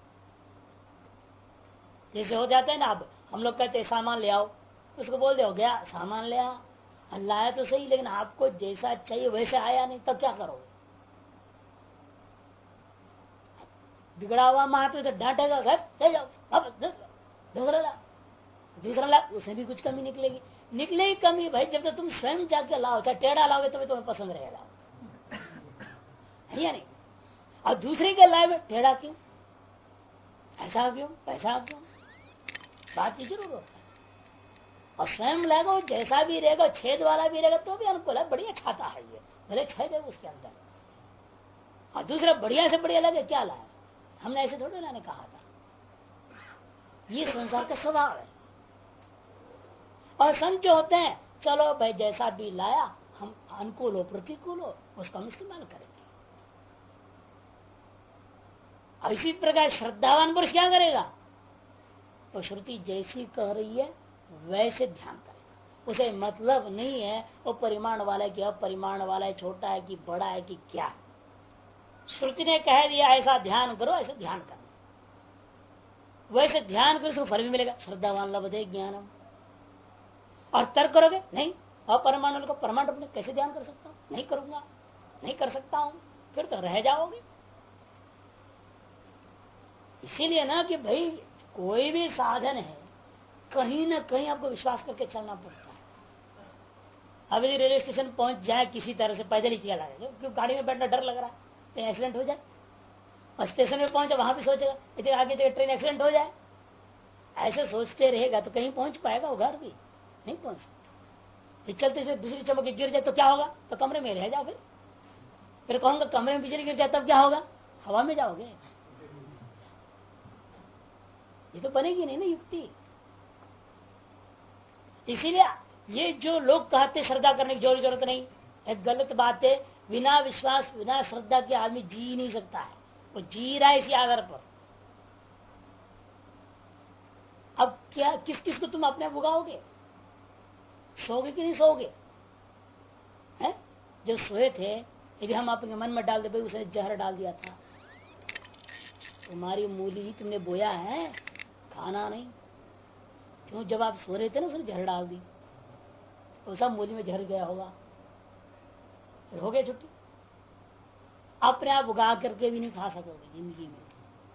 जैसे हो जाता है ना, अब हम लोग कहते हैं सामान ले आओ, उसको बोल दे हो गया सामान ले आ, लाया तो सही, लेकिन आपको जैसा चाहिए वैसे आया नहीं, तब क्या करोगे? बिगड़ा हुआ मात्र तो डांटेगा, ले जाओ अब दूसरा ला, उसमें भी कुछ कमी निकलेगी। निकलेगी कमी भाई जब तक तुम स्वयं जाके लाओ, चाहे टेढ़ा लाओगे तो तुम्हें पसंद रहेगा, है या नहीं? और दूसरे के लाए में टेढ़ा क्यों, ऐसा क्यों, पैसा क्यों, बात की जरूर होता है। और स्वयं लाएगा जैसा भी रहेगा, छेद वाला भी रहेगा तो भी अनुकूल है, बढ़िया छाता है ये, भले छेद है उसके अंदर। और दूसरा बढ़िया से बढ़िया लगे, क्या लाया, हमने ऐसे थोड़े लाने कहा था। ये संसार का स्वभाव है। और संत जो होते हैं, चलो भाई जैसा भी लाया, हम अनुकूल हो प्रतिकूल हो उसका हम इस्तेमाल करेंगे। और इसी प्रकार श्रद्धावान पुरुष क्या करेगा? तो श्रुति जैसी कह रही है वैसे ध्यान करेगा। उसे मतलब नहीं है वो परिमाण वाला है कि अपरिमाण वाला है, छोटा है कि बड़ा है कि क्या है। श्रुति ने कह दिया ऐसा ध्यान करो, ऐसा ध्यान करना, वैसे ध्यान करो, उसको फल भी मिलेगा। श्रद्धावान लभते ज्ञानम। और तर्क करोगे नहीं, अपरमाणु को परमाणु में कैसे ध्यान कर सकता हूँ, नहीं करूंगा, नहीं कर सकता हूं, फिर तो रह जाओगे। इसीलिए ना कि भाई कोई भी साधन है कहीं ना कहीं आपको विश्वास करके चलना पड़ता है। अब यदि रेलवे स्टेशन पहुंच जाए किसी तरह से, पैदल ही चला जाए, क्योंकि गाड़ी में बैठना डर लग रहा है, तो एक्सीडेंट हो जाए, और स्टेशन में पहुंचा वहां भी सोचेगा इतने आगे तो ट्रेन एक्सीडेंट हो जाए, ऐसे सोचते रहेगा तो कहीं पहुंच पाएगा वो घर भी नहीं पहुंच सकता। चलते से बिजली चमक के गिर जाए तो क्या होगा, तो कमरे में रह जाओ। फिर कहूंगा कमरे में बिजली गिर जाए तब क्या होगा, हवा में जाओगे। ये तो बनेगी नहीं ना युक्ति। इसीलिए ये जो लोग कहते श्रद्धा करने की जरूरत नहीं, एक गलत बात है। बिना विश्वास बिना श्रद्धा के आदमी जी नहीं सकता है, वो जी रहा है इसी आधार पर। अब क्या किस किस को तुम अपने भुगाओगे, सोओगे कि नहीं सोओगे? है जो सोए थे यदि हम आपके मन में डाल दे भाई उसने जहर डाल दिया था, तुम्हारी मूली ही तुमने बोया है, खाना नहीं। क्यों, जब आप सो रहे थे ना उसने जहर डाल दी, तो सब मूली में जहर गया होगा, फिर हो गया छुट्टी। अपने आप उगा करके भी नहीं खा सकोगे जिंदगी में।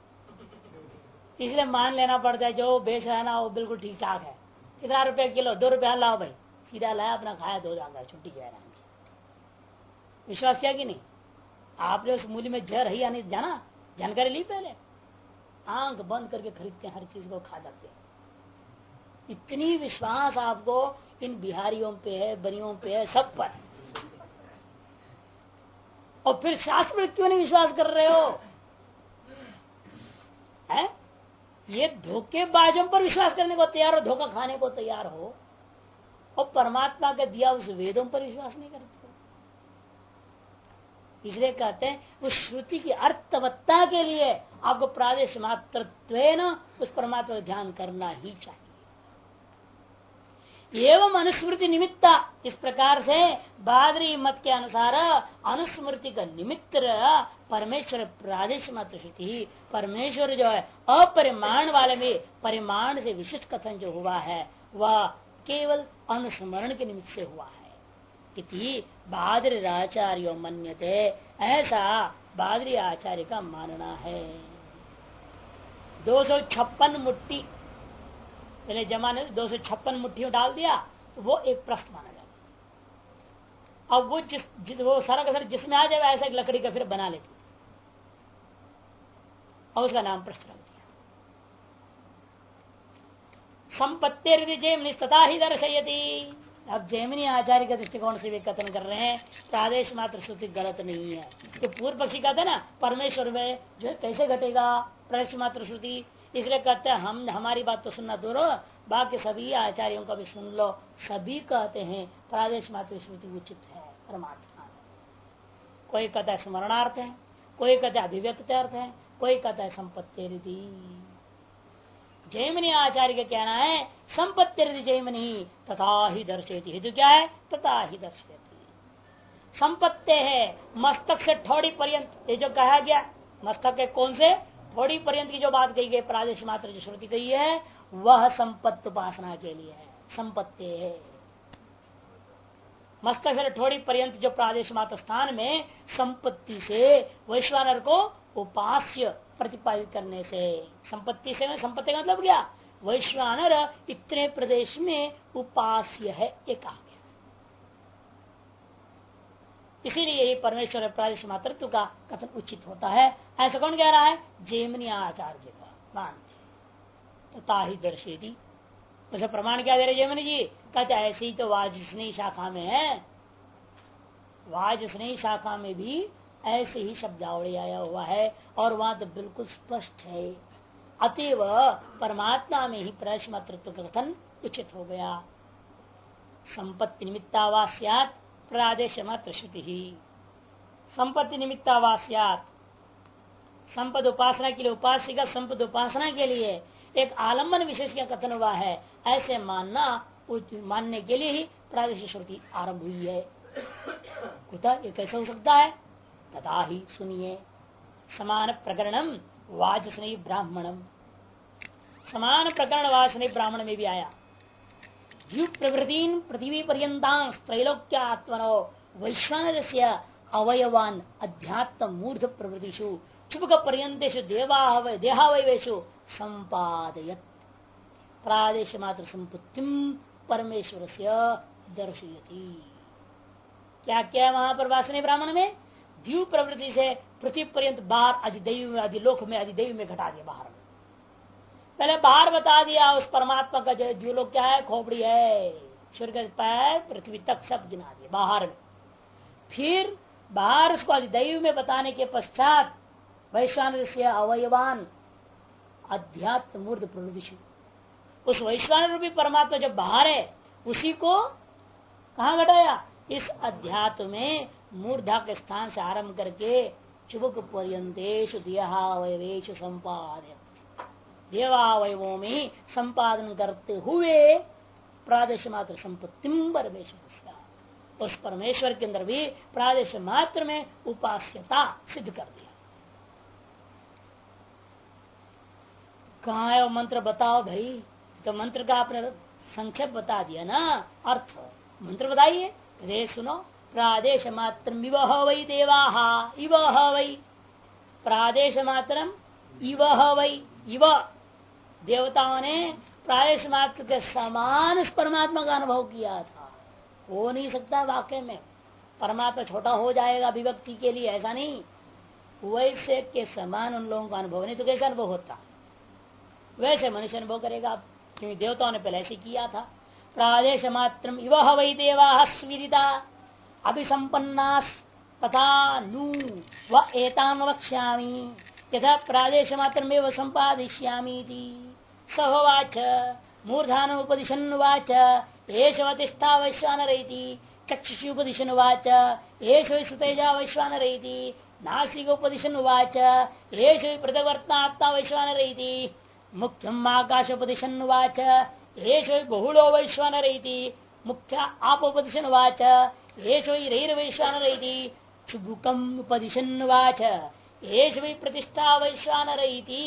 इसलिए मान लेना पड़ता है जो बेच रहा है ना वो बिल्कुल ठीक ठाक है। कितना रुपए किलो, 2 रुपया लाओ भाई, सीधा लाया अपना खाया, धो जाएगा, छुट्टी जाए आराम से। विश्वास किया कि नहीं? आपने उस मूल्य में जहर है या नहीं जाना, जानकारी ली पहले, आंख बंद करके खरीदते हैं, हर चीज को खा जाते हैं। इतनी विश्वास आपको इन बिहारियों पे है, बनियों पे है, सब पर। और फिर शास्त्र में क्यों नहीं विश्वास कर रहे हो? है ये धोखेबाजों पर विश्वास करने को तैयार हो, धोखा खाने को तैयार हो, और परमात्मा का दिया उस वेदों पर विश्वास नहीं करते हो। इसलिए कहते हैं उस श्रुति की अर्थवत्ता के लिए आपको प्रादेश मात्रत्वेन उस परमात्मा का ध्यान करना ही चाहिए। एवं अनुस्मृति निमित्ता, इस प्रकार से बादरी मत के अनुसार अनुस्मृति का निमित्त परमेश्वर प्रादेश मात्र श्रुति, परमेश्वर जो है अपरिमाण वाले में परिमाण से विशिष्ट कथन जो हुआ है वह केवल अनुस्मरण के निमित्त से हुआ है। किति बादरी आचार्यो मन्यते, ऐसा बादरी आचार्य का मानना है। 256 मुट्ठी पहले जमाने 256 मुट्ठियों डाल दिया तो वो एक प्रश्न माना जाता। अब वो वो सारा का सारा जिसमें आ जाएगा ऐसा एक लकड़ी का फिर बना लेती और उसका नाम प्रश्न रख दिया। संपत्ति जैमिनी तथा ही दर्शयती। अब जैमिनी आचार्य के दृष्टिकोण से भी कथन कर रहे हैं प्रादेश मात्र श्रुति गलत नहीं है। कि पूर्व पक्षी कहते हैं ना परमेश्वर में जो है कैसे घटेगा प्रादेश मात्र श्रुति, इसलिए कहते हैं हम हमारी बात तो सुनना दूर हो, बाकी सभी आचार्यों का भी सुन लो। सभी कहते हैं प्रादेश मात्र श्रुति उचित है परमात्मा। कोई कहता है स्मरणार्थ है, कोई कहता है अभिव्यक्त अर्थ है, कोई कहता है संपत्ति रीति। जैमिनी आचार्य का कहना है संपत्ति रीति जैमिनी तथा ही दर्शयती। हेतु क्या है? तथा ही दर्शयती। संपत्ति है मस्तक से ठोड़ी पर्यंत, ये जो कहा गया मस्तक के कौन से थोड़ी पर्यंत की जो बात कही गई प्रादेश मात्र जो श्रुति कही है वह संपत्ति उपासना के लिए है। संपत्ति है मस्तक से थोड़ी पर्यंत जो प्रादेश मात्र स्थान में संपत्ति से वैश्वानर को उपास्य प्रतिपादित करने से, संपत्ति से संपत्ति का मतलब क्या? वैश्वानर इतने प्रदेश में उपास्य है ये कहा गया। इसीलिए ये परमेश्वर प्रादेश मातृत्व का कथन उचित होता है। ऐसा कौन कह रहा है? जैमिनी आचार्य का मानते तथा ही दर्शेती। उसे प्रमाण क्या दे रहे जैमिनी जी? कहते ऐसे ही तो वाजस्नेही शाखा में है, वाजस्नेही शाखा में भी ऐसे ही शब्दावली आया हुआ है और वहां तो बिल्कुल स्पष्ट है। अतएव परमात्मा में ही प्रादेश मातृत्व का कथन उचित हो गया। संपत्ति निमित्तावास्यात प्रादेश मात्र श्रुति ही। संपत्ति निमित्तावास्यात, संपद उपासना के लिए उपास्य का संपद उपासना के लिए एक आलम्बन विशेष का कथन हुआ है, ऐसे मानने के लिए ही प्रादेशिक श्रुति आरंभ हुई है। कुतः ये कैसे हो सकता है? तथा ही सुनिए, समान प्रकरणम वाजस्नेही ब्राह्मणम, समान प्रकरण वाजस्नेही ब्राह्मण में भी आया। जीव प्रवृत्तिन पृथ्वी पर्यंतां त्रैलोक्यात्मनो वैश्वानरस्य अवयवान अध्यात्म मूर्ध प्रवृत्तिषु चुपक पर्यंतेषु देहावयवेषु संपादयत् प्रादेश मात्र संपत्तिम परमेश्वरस्य दर्शयति। क्या क्या वहां पर वासने ब्राह्मण में जीव प्रवृत्ति से पृथ्वी पर्यंत बाहर अधिदैव में अधिलोक में अधिदैव में घटा दिया बाहर में। पहले बाहर बता दिया उस परमात्मा का जो जीवलोक क्या है, खोपड़ी है, स्वर्ग पैर पृथ्वी तक सब गिना दिया बाहर में। फिर बाहर उसको अधिदैव में बताने के पश्चात वैश्वानर से अवयवान अध्यात्म मूर्त प्रवृत्ति, उस वैश्वानर रूपी परमात्मा जब बाहर है उसी को कहा घटाया, इस अध्यात्म में मूर्धा के स्थान से आरंभ करके चुबुक पर्यंतेषु देहावयवेषु संपादन, देवावयवों में संपादन करते हुए प्रादेश मात्र संपत्तिम परमेश्वर, उस परमेश्वर के अंदर भी प्रादेश मात्र में उपास्यता सिद्ध कर दिया। कहा है वो मंत्र बताओ भाई, तो मंत्र का आपने संक्षेप बता दिया ना, अर्थ मंत्र बताइए। रे सुनो, प्रादेश मात्र इव वै देवाहा इव वै, प्रादेश मात्रम इव वै, इव देवताओं ने प्रादेश मात्र के समान इस परमात्मा का अनुभव किया था। हो नहीं सकता वाक्य में परमात्मा छोटा हो जाएगा विभक्ति के लिए, ऐसा नहीं, वैसे के समान उन लोगों का अनुभव, नहीं तो कैसा अनुभव होता, वैसे मनुष्य अनुभव करेगा, क्योंकि देवताओं ने पहले ऐसे किया था। प्रादेश मात्रम इव वै देवा स्विदिता अभिसंपन्ना तथा नु व एताम वक्ष्यामि यथा प्रादेश मात्रमेव संपादिष्यामि सहोवाच मूर्धान उपदिशन् वाच एष वतिष्ठा वैश्वानरेति, चक्षुषी उपदिशन् वाच एष वै सुतेजा वैश्वानरेति, नासिक उपदिशन् वाच एष वै पृथग्वर्त्मा वैश्वानरेति, मुख्यम आकाशोपदिशन् वाच एष वै बहुलो वैश्वानरेति, मुख्य आपोपदिशन् वाच एष वै रैर्वैश्वानरेति, चुबुकम उपदिशन् वाच एष वै प्रतिष्ठा वैश्वानरेति।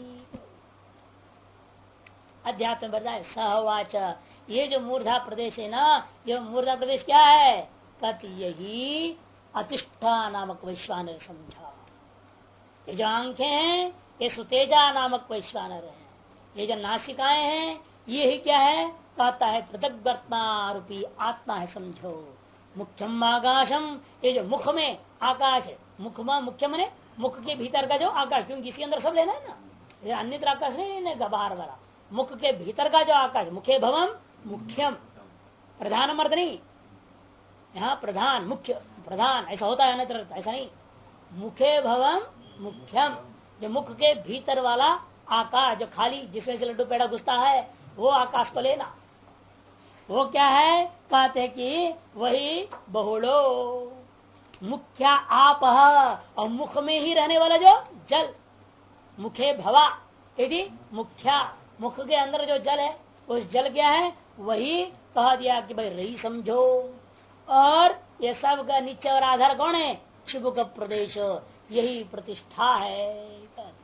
अध्यात्म बताए सहवाच, ये जो मूर्धा प्रदेश है ना, ये मूर्धा प्रदेश क्या है, कहते यही अतिष्ठा नामक वैश्वानर समझा। ये जो आंखें हैं ये सुतेजा नामक वैश्वानर है, ये जो नासिकाएं हैं ये ही क्या है, कहता है पृथग्वर्त्मा रूपी आत्मा है समझो। मुख्यम आकाशम, ये जो मुख में आकाश है, मुख्य मने मुख के भीतर का जो आकाश, क्योंकि इसी अंदर सब लेना है ना, ये अन्यत्र आकाश नहीं लेने का बाहर वाला, मुख के भीतर का जो आकाश, मुखे भवम मुख्यम, प्रधान अर्थ नहीं, यहाँ प्रधान मुख्य प्रधान ऐसा होता है, अन्यत्र ऐसा नहीं, मुखे भवम मुख्यम, जो मुख के भीतर वाला आकाश जो खाली जिसमें से लड्डू पेड़ा घुसता है वो आकाश को लेना, वो क्या है, कहते कि वही बहुलो मुख्या आप, और मुख में ही रहने वाला जो जल, मुखे भवा यदि मुख्या, मुख के अंदर जो जल है उस जल क्या है, वही कहा दिया कि भाई रही समझो। और ये सब का नीचे और आधार कौन है, शुभ का प्रदेश, यही प्रतिष्ठा है,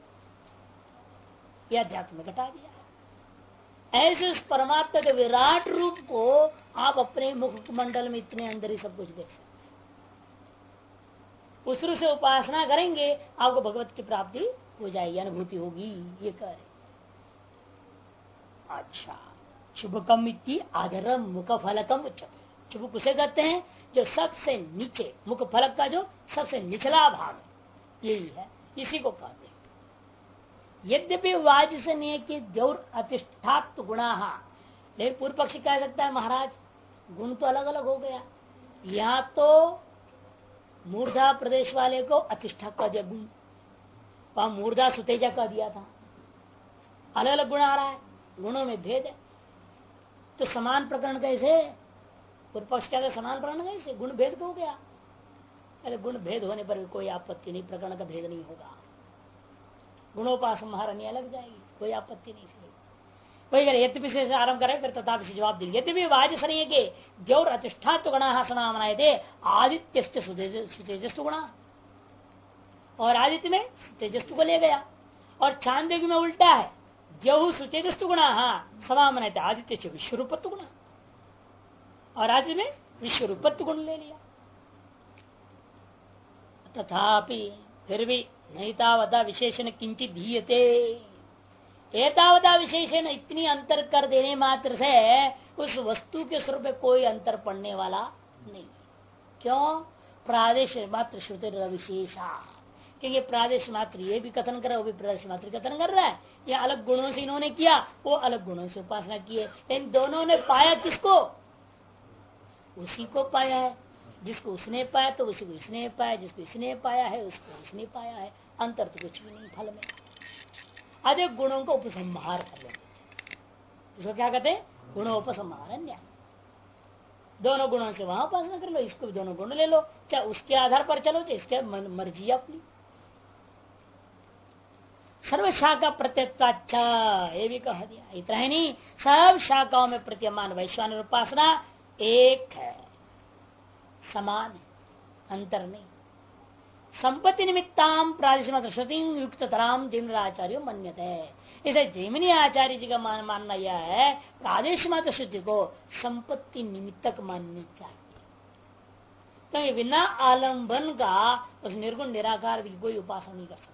यह अध्यात्म में घटा दिया। ऐसे उस परमात्मा के विराट रूप को आप अपने मुख मंडल में इतने अंदर ही सब कुछ देख सकते, उस रूप से उपासना करेंगे आपको भगवत की प्राप्ति हो जाएगी, अनुभूति होगी, ये कह रहे। अच्छा, शुभकम इति आधरम मुख फलकम उच्चते, शुभ कुसे कहते हैं, जो सबसे नीचे मुख फलक का जो सबसे निचला भाग है, यही है, इसी को कहते हैं। यद्यपि वाजसनीय के द्यौर अतिष्ठात्व गुणा, लेकिन पूर्व पक्षी कह सकता है महाराज गुण तो अलग अलग हो गया, यहाँ तो मूर्धा प्रदेश वाले को अतिष्ठा का दिया गुण, वहां मूर्धा सुतेजा का दिया था, अलग अलग गुण आ रहा है, गुणों में भेद है, तो समान प्रकरण कैसे, पूर्व पक्ष कहते समान प्रकरण कैसे, गुण भेद हो गया। अरे गुण भेद होने पर भी कोई आपत्ति नहीं, प्रकरण का भेद नहीं होगा, गुणोपास महारानी अलग जाएगी, कोई आपत्ति नहीं। वही करें यद्यपि से आरंभ करें, फिर तथा से जवाब देंगे। यद्यपि वाजसनीय के द्यौर अतिष्ठात्व गुणा सुनामनाए थे, आदित्य सुतेजस्व गुणा, और आदित्य में तेजस्व को ले गया, और छांदोग्य में उल्टा है, द्यौः सुतेजस्व गुणा समामनाए थे आदित्य से विश्वरूपत्व गुणा, और आदित्य में विश्वरूपत्व गुण ले लिया। तथापि फिर भी नहीं तावता विशेषण किंचित धीयते, एतावता विशेषण इतनी अंतर कर देने मात्र से उस वस्तु के स्वरूप में कोई अंतर पड़ने वाला नहीं। क्यों, प्रादेश मात्र श्रुति विशेषा, क्योंकि प्रादेश मात्र ये भी कथन कर रहा है, वो भी प्रादेश मात्र कथन कर रहा है। ये अलग गुणों से इन्होंने किया, वो अलग गुणों से उपासना की है। इन दोनों ने पाया किसको? उसी को पाया है। जिसको उसने पाया तो उसी को इसने पाया, जिसको इसने पाया है उसको उसने पाया है। अंतर तो कुछ भी नहीं फल में। अधिक गुणों को उपसंहार कर लेंगे, इसको क्या कहते हैं? गुणोपसंहारण्य। दोनों गुणों से वहां उपासना कर लो, इसको भी दोनों गुण ले लो, चाहे उसके आधार पर चलो, चाहे इसके मर्जी अपनी। सर्व शाखा प्रत्यक्ता, ये भी कह दिया। इतना ही नहीं, सब शाखाओं में प्रतीयमान वैश्वानर उपासना एक है, समान है, अंतर नहीं। संपत्ति निमित्ताम प्रादेशिक श्रुति युक्त तराम जैमिनी आचार्य मन्यते है। इसे जैमिनी आचार्य जी का मानना यह है, प्रादेशिक श्रुति को संपत्ति निमित्तक माननी चाहिए। तो बिना आलम्बन का उस निर्गुण निराकार की कोई उपासना नहीं कर सकता।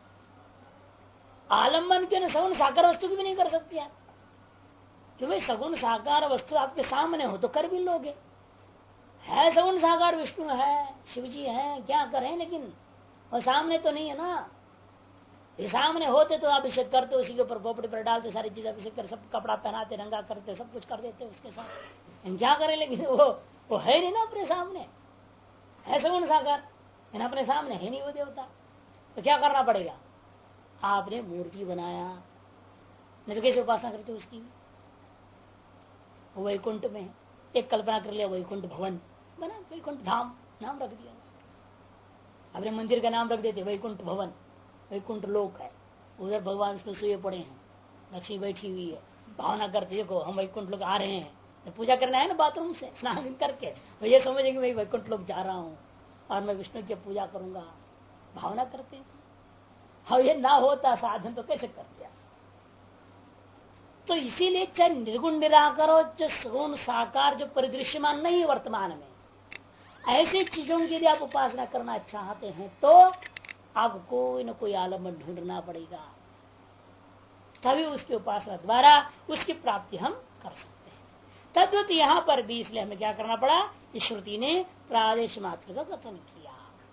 आलम्बन के सगुण साकार वस्तु की भी नहीं कर सकती आप, क्योंकि सगुण साकार वस्तु आपके सामने हो तो कर भी लोगे। है सगुण साकार विष्णु है, शिव जी है, क्या करें, लेकिन वो सामने तो नहीं है ना। ये सामने होते तो अभिषेक करते, उसी के ऊपर गोपड़ी पर डालते, सारी चीज अभिषेक कर, सब कपड़ा पहनाते, रंगा करते, सब कुछ कर देते उसके साथ। हम क्या करें, लेकिन वो है नहीं ना अपने सामने। है सगुण साकार, लेकिन अपने सामने है नहीं वो देवता। तो क्या करना पड़ेगा? आपने मूर्ति बनाया, नहीं तो कैसे उपासना करते उसकी? वैकुंठ में एक कल्पना कर लिया, वैकुंठ भवन बना, वैकुंठ धाम नाम रख दिया। अपने मंदिर का नाम रख देते वैकुंठ भवन, वैकुंठ लोक है, उधर भगवान विष्णु सोए पड़े हैं, लक्ष्मी बैठी हुई है, भावना करते देखो हम वैकुंठ लोग आ रहे हैं। तो पूजा करना है ना बाथरूम से स्नान करके, तो ये समझेंगे मैं वैकुंठ लोग जा रहा हूँ और मैं विष्णु की पूजा करूंगा, भावना करते हैं। हाँ, ये ना होता साधन तो कैसे करते? तो इसीलिए चाहे निर्गुण निराकार हो, जो सगुण साकार जो परिदृश्यमान नहीं वर्तमान में, ऐसी चीजों की यदि आप उपासना करना चाहते हैं तो आपको कोई न कोई आलम्बन ढूंढना पड़ेगा, तभी उसकी उपासना द्वारा उसकी प्राप्ति हम कर सकते हैं। तद्वत यहाँ पर भी इसलिए हमें क्या करना पड़ा, इस श्रुति ने प्रादेश मात्र का कथन किया।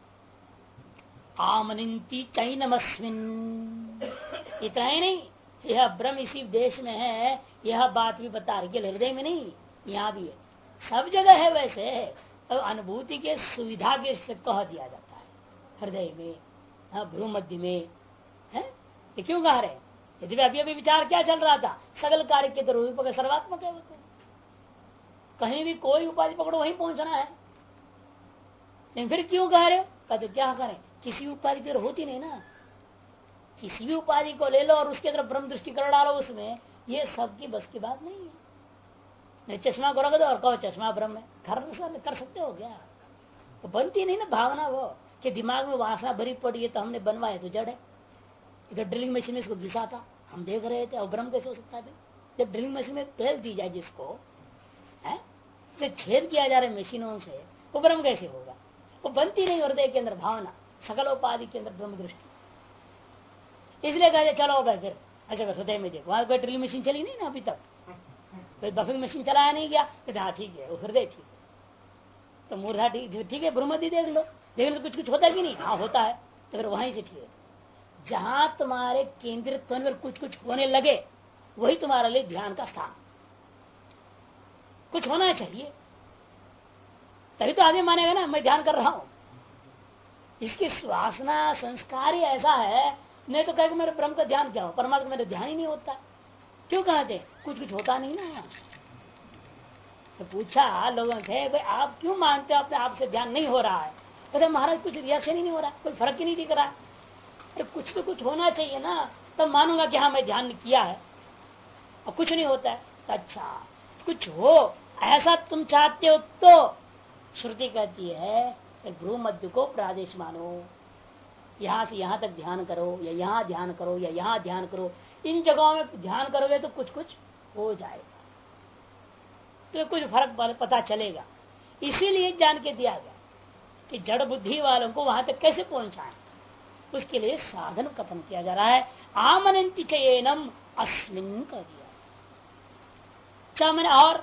आमनिंती चैनमस्मिन, इतना ही नहीं, यह ब्रह्म इसी देश में है, यह बात भी बता रही, हृदय में नहीं, यहाँ भी है, सब जगह है। वैसे तो अनुभूति के सुविधा के से कह दिया जाता है, हृदय में, भ्रूमध्य में है। ये क्यों कह रहे? यदि अभी विचार क्या चल रहा था, सकल कार्य के तो रूप का सर्वात्मक है, कहीं भी कोई उपाधि पकड़ो वहीं पहुंचना है। लेकिन फिर क्यों कह रहे? कहते क्या करें, किसी उपाधि की होती नहीं ना, किसी भी उपाधि को ले लो और उसके तरफ ब्रह्म दृष्टि कर डालो, उसमें ये सबकी बस की बात नहीं है। चश्मा को रख दो और कहो चश्मा ब्रह्म है, कर सकते हो क्या? तो बनती नहीं ना भावना वो, कि दिमाग में वासना भरी पड़ी है तो हमने बनवाया तो जड़ है। इधर ड्रिलिंग मशीन में इसको घिसा था, हम देख रहे थे, और ब्रह्म कैसे हो सकता है? जब ड्रिलिंग मशीन में भेज दी जाए जिसको है, छेद किया जा रहा है मशीनों से, वो ब्रह्म कैसे होगा? वो बनती नहीं हृदय के अंदर भावना, सकल उपाधि के अंदर ब्रह्म दृष्टि। इसलिए कहते चलो भाई फिर, अच्छा हृदय में देखो, वहां कोई ड्रिलिंग मशीन चली नहीं ना अभी तक, कोई बफिंग मशीन चलाया नहीं गया, कहते हाँ ठीक है वो हृदय ठीक है, तो मूर्धा ठीक है, ब्रह्मदि देख लो, देखने तो कुछ कुछ होता कि नहीं? हाँ होता है, तो फिर वहीं से ठीक है। जहां तुम्हारे केंद्रित में कुछ कुछ होने लगे, वही तुम्हारे लिए ध्यान का स्थान, कुछ होना चाहिए, तभी तो आदमी मानेगा ना मैं ध्यान कर रहा हूं। इसकी वासना संस्कार ही ऐसा है, नहीं तो कहेगा मेरे ब्रह्म का ध्यान क्या हो, परमात्मा मेरा ध्यान ही नहीं होता। क्यों कहते कुछ कुछ होता नहीं ना। तो पूछा लोगों से भाई आप क्यों मानते हो अपने आप से ध्यान नहीं हो रहा है? कहते महाराज कुछ रिएक्शन ही नहीं हो रहा, कोई फर्क ही नहीं दिख रहा। अरे कुछ तो कुछ होना चाहिए ना, तब मानूंगा कि हाँ मैं ध्यान किया है, और कुछ नहीं होता है। तो अच्छा कुछ हो ऐसा तुम चाहते हो तो श्रुति कहती है भ्रू मध्य को प्रादेश मानो, यहां से यहां तक ध्यान करो, या यहां ध्यान करो, या यहां ध्यान करो, इन जगहों में ध्यान करोगे तो कुछ कुछ हो जाएगा, तो कुछ फर्क पता चलेगा। इसीलिए जान के दिया गया कि जड़ बुद्धि वालों को वहां तक कैसे पहुंचाएं, उसके लिए साधन कथन किया जा रहा है। आमनंति चयनम अस्मिन कर दिया, मैंने और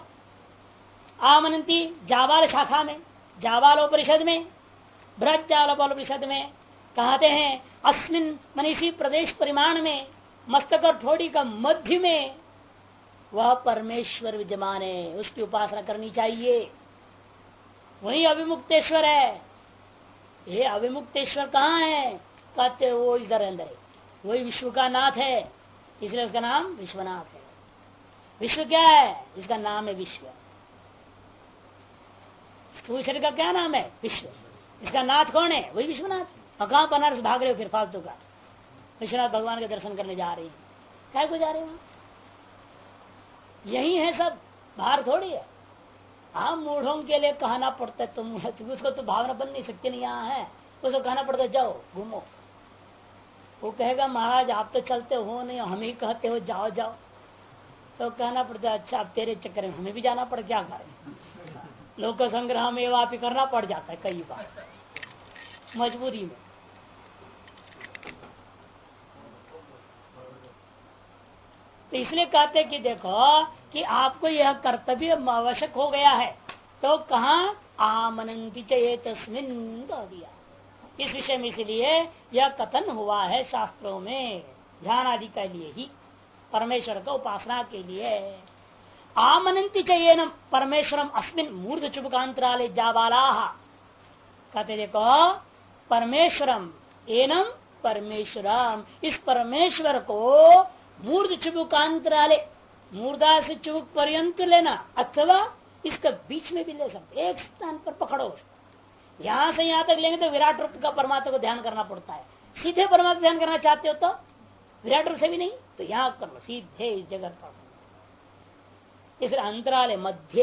आमनंती जावाल शाखा में, जावालोपनिषद में, बृहत जावालोपनिषद में कहते हैं अस्मिन मन इसी प्रदेश परिमाण में मस्तक और ठोड़ी का मध्य में वह परमेश्वर विद्यमान है, उसकी उपासना करनी चाहिए। वही अविमुक्तेश्वर है। ये अविमुक्तेश्वर कहाँ है? कहते वो इधर अंदर है, वही विश्व का नाथ है, इसलिए उसका नाम विश्वनाथ है। विश्व क्या है? इसका नाम है विश्व। स्थूल शरीर का क्या नाम है? विश्व। इसका नाथ कौन है? वही विश्वनाथ। और कहाँ बनारस भाग रहे हो फिर फालतू का? विश्वनाथ भगवान के दर्शन करने जा रहे हैं, क्या को जा रहे हैं? यही है सब, बाहर थोड़ी है। हम मूढ़ों के लिए कहना पड़ता है, तुम उसको तो भावना बन नहीं सकती, नहीं यहाँ है, उसको कहना पड़ता है जाओ घूमो। वो कहेगा महाराज आप तो चलते हो नहीं, हम ही कहते हो जाओ जाओ, तो कहना पड़ता है अच्छा अब तेरे चक्कर में हमें भी जाना पड़, क्या करें? लोक संग्रह में आप करना पड़ जाता है कई बार मजबूरी में। तो इसलिए कहते कि देखो कि आपको यह कर्तव्य आवश्यक हो गया है, तो कहा आमनंति चये तस्मिन कह दिया इस विषय में। इसलिए यह कथन हुआ है शास्त्रों में, ध्यान आदि के लिए ही, परमेश्वर को उपासना के लिए। आमनंति चये न परमेश्वरम अस्मिन मूर्ध चुबकांतराले जाबाला। कहते देखो परमेश्वरम एनम परमेश्वरम, इस परमेश्वर को मूर्ध चुबकांतराले, मूर्धा से चुबुक पर्यंत लेना, अथवा इसका बीच में भी ले सकते, एक स्थान पर पकड़ो। यहां से यहां तक लेंगे तो विराट रूप का परमात्मा को ध्यान करना पड़ता है। सीधे परमात्मा ध्यान करना चाहते हो तो विराट रूप से भी नहीं, तो यहां कर लो सीधे इस जगह पर। इसलिए अंतराले मध्य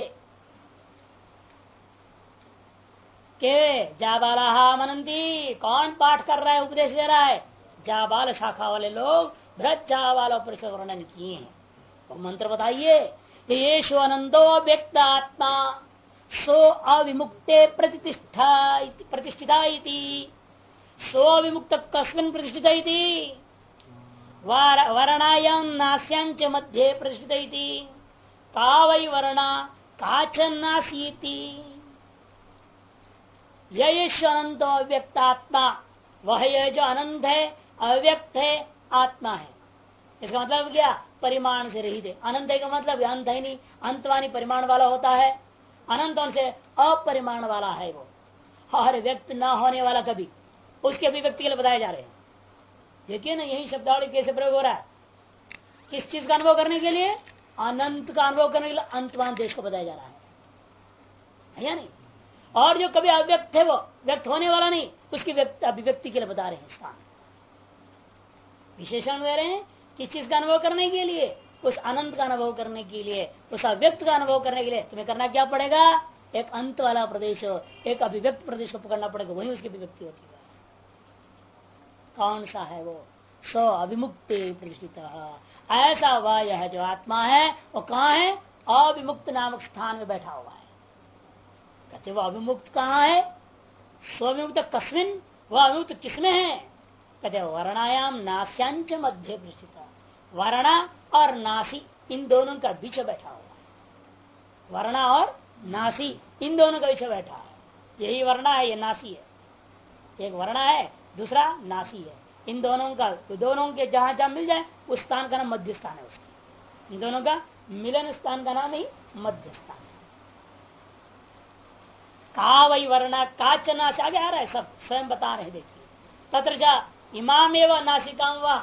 के जाबाला मनंती, कौन पाठ कर रहा है, उपदेश दे रहा है? जाबाल शाखा वाले लोग भ्रत जाबाल परिषद वर्णन किए हैं। तो मंत्र बताइए, येषु अनंतो व्यक्त आत्मा सो अविमुक्ते प्रतिष्ठिता इति। सो अविमुक्त कस्मिन् प्रतिष्ठिता इति? वर्णायां नास्यांच मध्ये प्रतिष्ठिता इति। का वै वर्णा काचन नासीति। येषु अनंतो अव्यक्त आत्मा, वह ये जो अनंत है, अव्यक्त है, आत्मा है। इसका मतलब क्या? परिमाण से रहित है। अनंत का मतलब अंत है नहीं, अंतवानी परिमाण वाला होता है। अनंत से अपरिमाण वाला है वो, हर व्यक्त न होने वाला कभी, उसके अभिव्यक्ति के लिए बताए जा रहे हैं। देखिए ना यही शब्दावली कैसे प्रयोग हो रहा है, किस चीज का अनुभव करने के लिए? अनंत का अनुभव करने के लिए अंतवान देश को बताया जा रहा है या नहीं? और जो कभी अव्यक्त है वो व्यक्त होने वाला नहीं, उसकी अभिव्यक्ति के लिए बता रहे हैं। स्थान विशेषण दे रहे हैं किस चीज का अनुभव करने के लिए? उस अनंत का अनुभव करने के लिए, उस अव्यक्त का अनुभव करने के लिए तुम्हें करना क्या पड़ेगा? एक अंत वाला प्रदेश, एक अभिव्यक्त प्रदेश को पकड़ना पड़ेगा, वही उसकी अभिव्यक्ति होती है। कौन सा है वो? सो अभिमुक्त प्रतिष्ठित। ऐसा वह यह जो आत्मा है वो कहाँ है? अविमुक्त नामक स्थान में बैठा हुआ है। कहते वो अविमुक्त कहाँ है? स्वविमुक्त कस्मिन, वह अविमुक्त किसमें है? कहते वर्णायाम नास्यांच मध्य प्रतिष्ठित। वर्णा और नासी इन दोनों का बीच बैठा हुआ है। वर्णा और नासी इन दोनों का बीच बैठा है। यही वर्णा है, ये नासी है। एक वर्णा है, दूसरा नासी है। इन दोनों का, दोनों के जहां जहां मिल जाए उस स्थान का नाम मध्य स्थान है उसका। इन दोनों का मिलन स्थान का नाम ही मध्य स्थान है। का वही वर्णा काचना से आगे आ रहा है, सब स्वयं बता रहे। देखिए तत्र जा इमाम एवं नासिकाम व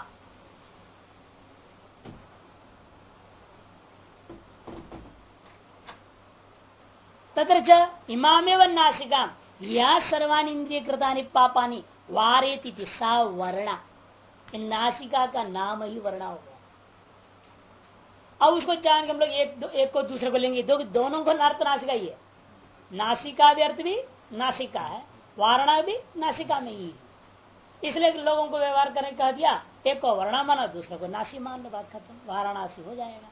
तत्र च इमामेव नासिकाम या सर्वाणी इंद्रिय कृतानि पापानि वारेति सा वर्णा। नासिका का नाम ही वर्णा हो गया। अब उसको चाहेंगे हम लोग एक को दूसरे को लेंगे, दोनों को अर्थ नासिका ही है। नासिका भी अर्थ भी नासिका है, वारणा भी नासिका में ही। इसलिए लोगों को व्यवहार करने कह दिया, एक को वर्णा माना, दूसरे को नासी मान लो, बात खत्म, वाराणसी हो जाएगा।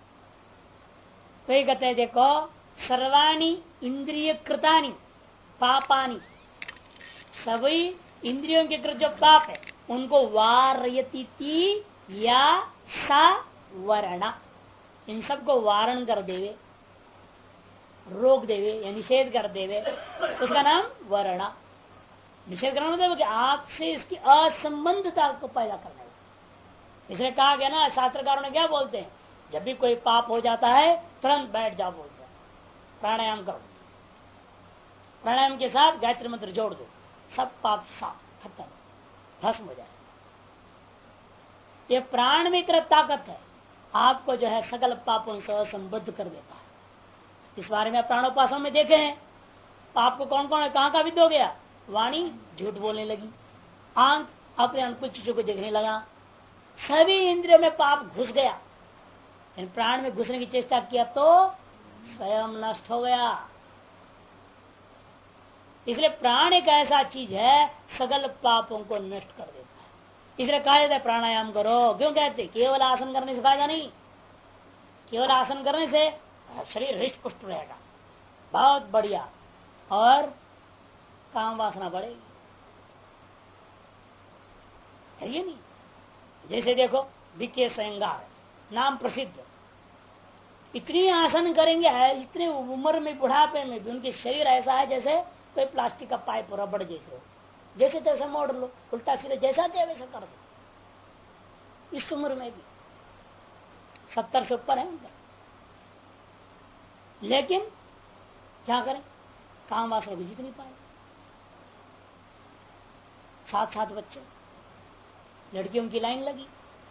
तो ये कहते हैं देखो सर्वाणी इंद्रिय कृतानि पापानि, सभी इंद्रियों के कृत जो पाप है उनको वारयति या सा वर्णा, इन सबको वारण कर देवे, रोक देवे या निषेध कर देवे, उसका नाम वर्णा। निषेध करना मतलब कि आपसे इसकी असंबंधता को पैदा करना है। इसलिए कहा गया ना, शास्त्रकारों ने क्या बोलते हैं, जब भी कोई पाप हो जाता है तुरंत बैठ जाओ, बोलते हैं प्राणायाम करो, प्राणायाम के साथ गायत्री मंत्र जोड़ दो, सब पाप साफ खत्म भस्म हो जाए। ये प्राण में तरफ ताकत है, आपको जो है सकल पापों से असंबद्ध कर देता है। इस बारे में प्राणोपासन में देखे हैं, पाप को कौन कौन कहां का विद्ध हो गया, वाणी झूठ बोलने लगी, आंख अपने अनुकूल चीजों को देखने लगा, सभी इंद्रियों में पाप घुस गया। प्राण में घुसने की चेष्टा किया तो स्वयं नष्ट हो गया। इसलिए प्राण एक ऐसा चीज है सकल पापों को नष्ट कर देता है। इसलिए कहा जाता है प्राणायाम करो। क्यों कहते, केवल आसन करने से फायदा नहीं, केवल आसन करने से शरीर हृष्ट पुष्ट रहेगा, बहुत बढ़िया, और काम वासना बढ़ेगी, है ये नहीं। जैसे देखो विके श्रृंगार नाम प्रसिद्ध, इतनी आसन करेंगे, इतने उम्र में बुढ़ापे में भी उनके शरीर ऐसा है जैसे कोई प्लास्टिक का पाइप रबड़ जैसे हो, जैसे तैसे मोड़ लो, उल्टा सीधा जैसा चाहे वैसा कर दो। इस उम्र में भी 70 से ऊपर है उनका, लेकिन क्या करें, काम वासना भी जीत नहीं पाए। 7 बच्चे, लड़कियों की लाइन लगी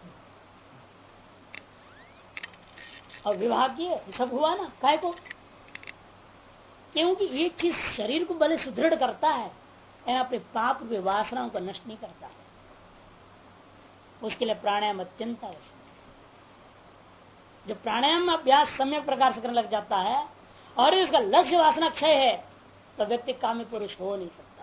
और विवाह किए, सब हुआ ना, काहे को, क्योंकि एक चीज शरीर को भले सुदृढ़ करता है, अपने पाप की वासनाओं को नष्ट नहीं करता है। उसके लिए प्राणायाम अत्यंत आवश्यक है। जो प्राणायाम अभ्यास सम्यक प्रकार से करने लग जाता है और उसका लक्ष्य वासना क्षय है, तो व्यक्ति कामी पुरुष हो नहीं सकता,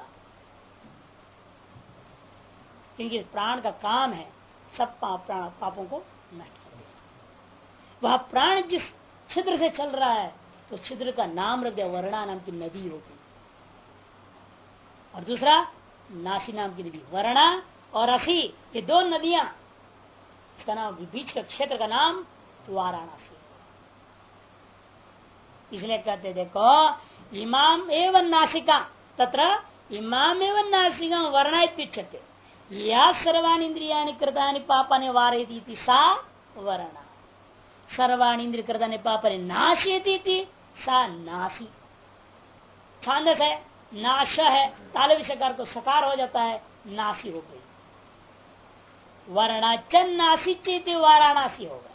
क्योंकि प्राण का काम है सब पापों को नष्ट कर देना। वह प्राण जिस छिद्र से चल रहा है तो छिद्र का नाम रख दिया, वर्णा नाम की नदी होगी, और दूसरा नासी नाम की नदी। वर्णा और असी ये 2 नदियां, इसका नाम बीच का क्षेत्र का नाम वाराणसी। इसलिए कहते देखो, इमाम एवं नासिका तत्र इमाम एवं नासिका वर्णा इत्युच्यते, या सर्वाणि इंद्रियाणि कृतानि पापानि वारयति सा वर्णा, सर्वाणि इंद्रिय कृतानि पापानि नाशयति सा नासी। छांदस है, नाश है, ताले विषयकार को सकार हो जाता है, नासी हो गई। वर्णाचन नासी चेत वाराणसी हो गया।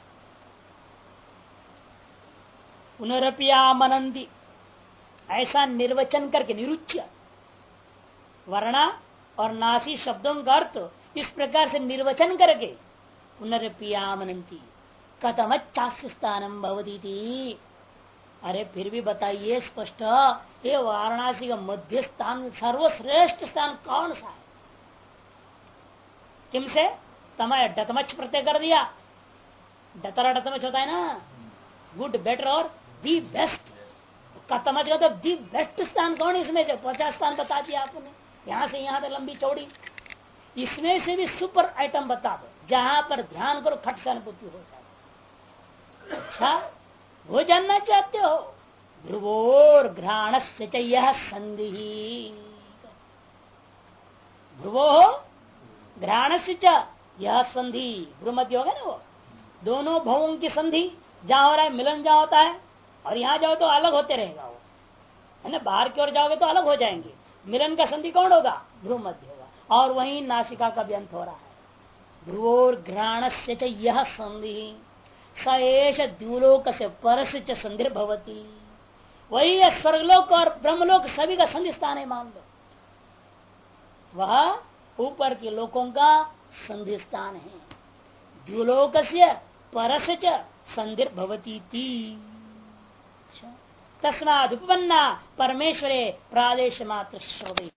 पुनरपिया मनंदी, ऐसा निर्वचन करके, निरुच्य वर्णा और नासी शब्दों का अर्थ इस प्रकार से निर्वचन करके पुनरपिया मनंती कथमच्चास्य स्थानम भवती थी। अरे फिर भी बताइए स्पष्ट, ये वाराणसी का मध्य स्थान, सर्वश्रेष्ठ स्थान कौन सा है? किम से तमय डतमच प्रत्यय कर दिया, डतरा डतमच होता है ना, गुड बेटर और दी बेस्ट, कतमच का तो दी बेस्ट स्थान कौन है इसमें से? 50 स्थान बता दिया आपने, यहाँ से यहाँ तक लंबी चौड़ी, इसमें से भी सुपर आइटम बता दो जहां पर ध्यान करो खट से अनुभूति हो जाए। अच्छा वो जानना चाहते हो, ध्रुवोर घ्राणस्य च यह संधि, ध्रुवो घ्राणस्य च यह संधि, भ्रुमध्य होगा ना, वो दोनों भवों की संधि जहां हो रहा है, मिलन जहां होता है, और यहाँ जाओ तो अलग होते रहेगा वो, है ना, बाहर की ओर जाओगे तो अलग हो जाएंगे। मिलन का संधि कौन होगा? भ्रूमध्य होगा, और वहीं नासिका का भी अंत हो रहा है। ध्रुवोर घ्राणस्य च यह संधि स एष द्युलोक से परस च संधि भवती, वही स्वर्गलोक और ब्रह्मलोक सभी का संधि स्थान है, मान लो वह ऊपर के लोकों का संधि स्थान है। द्युलोक से परस च संधि भवती तस्माद उपपन्ना परमेश्वरे प्रादेश मात्र श्रवै।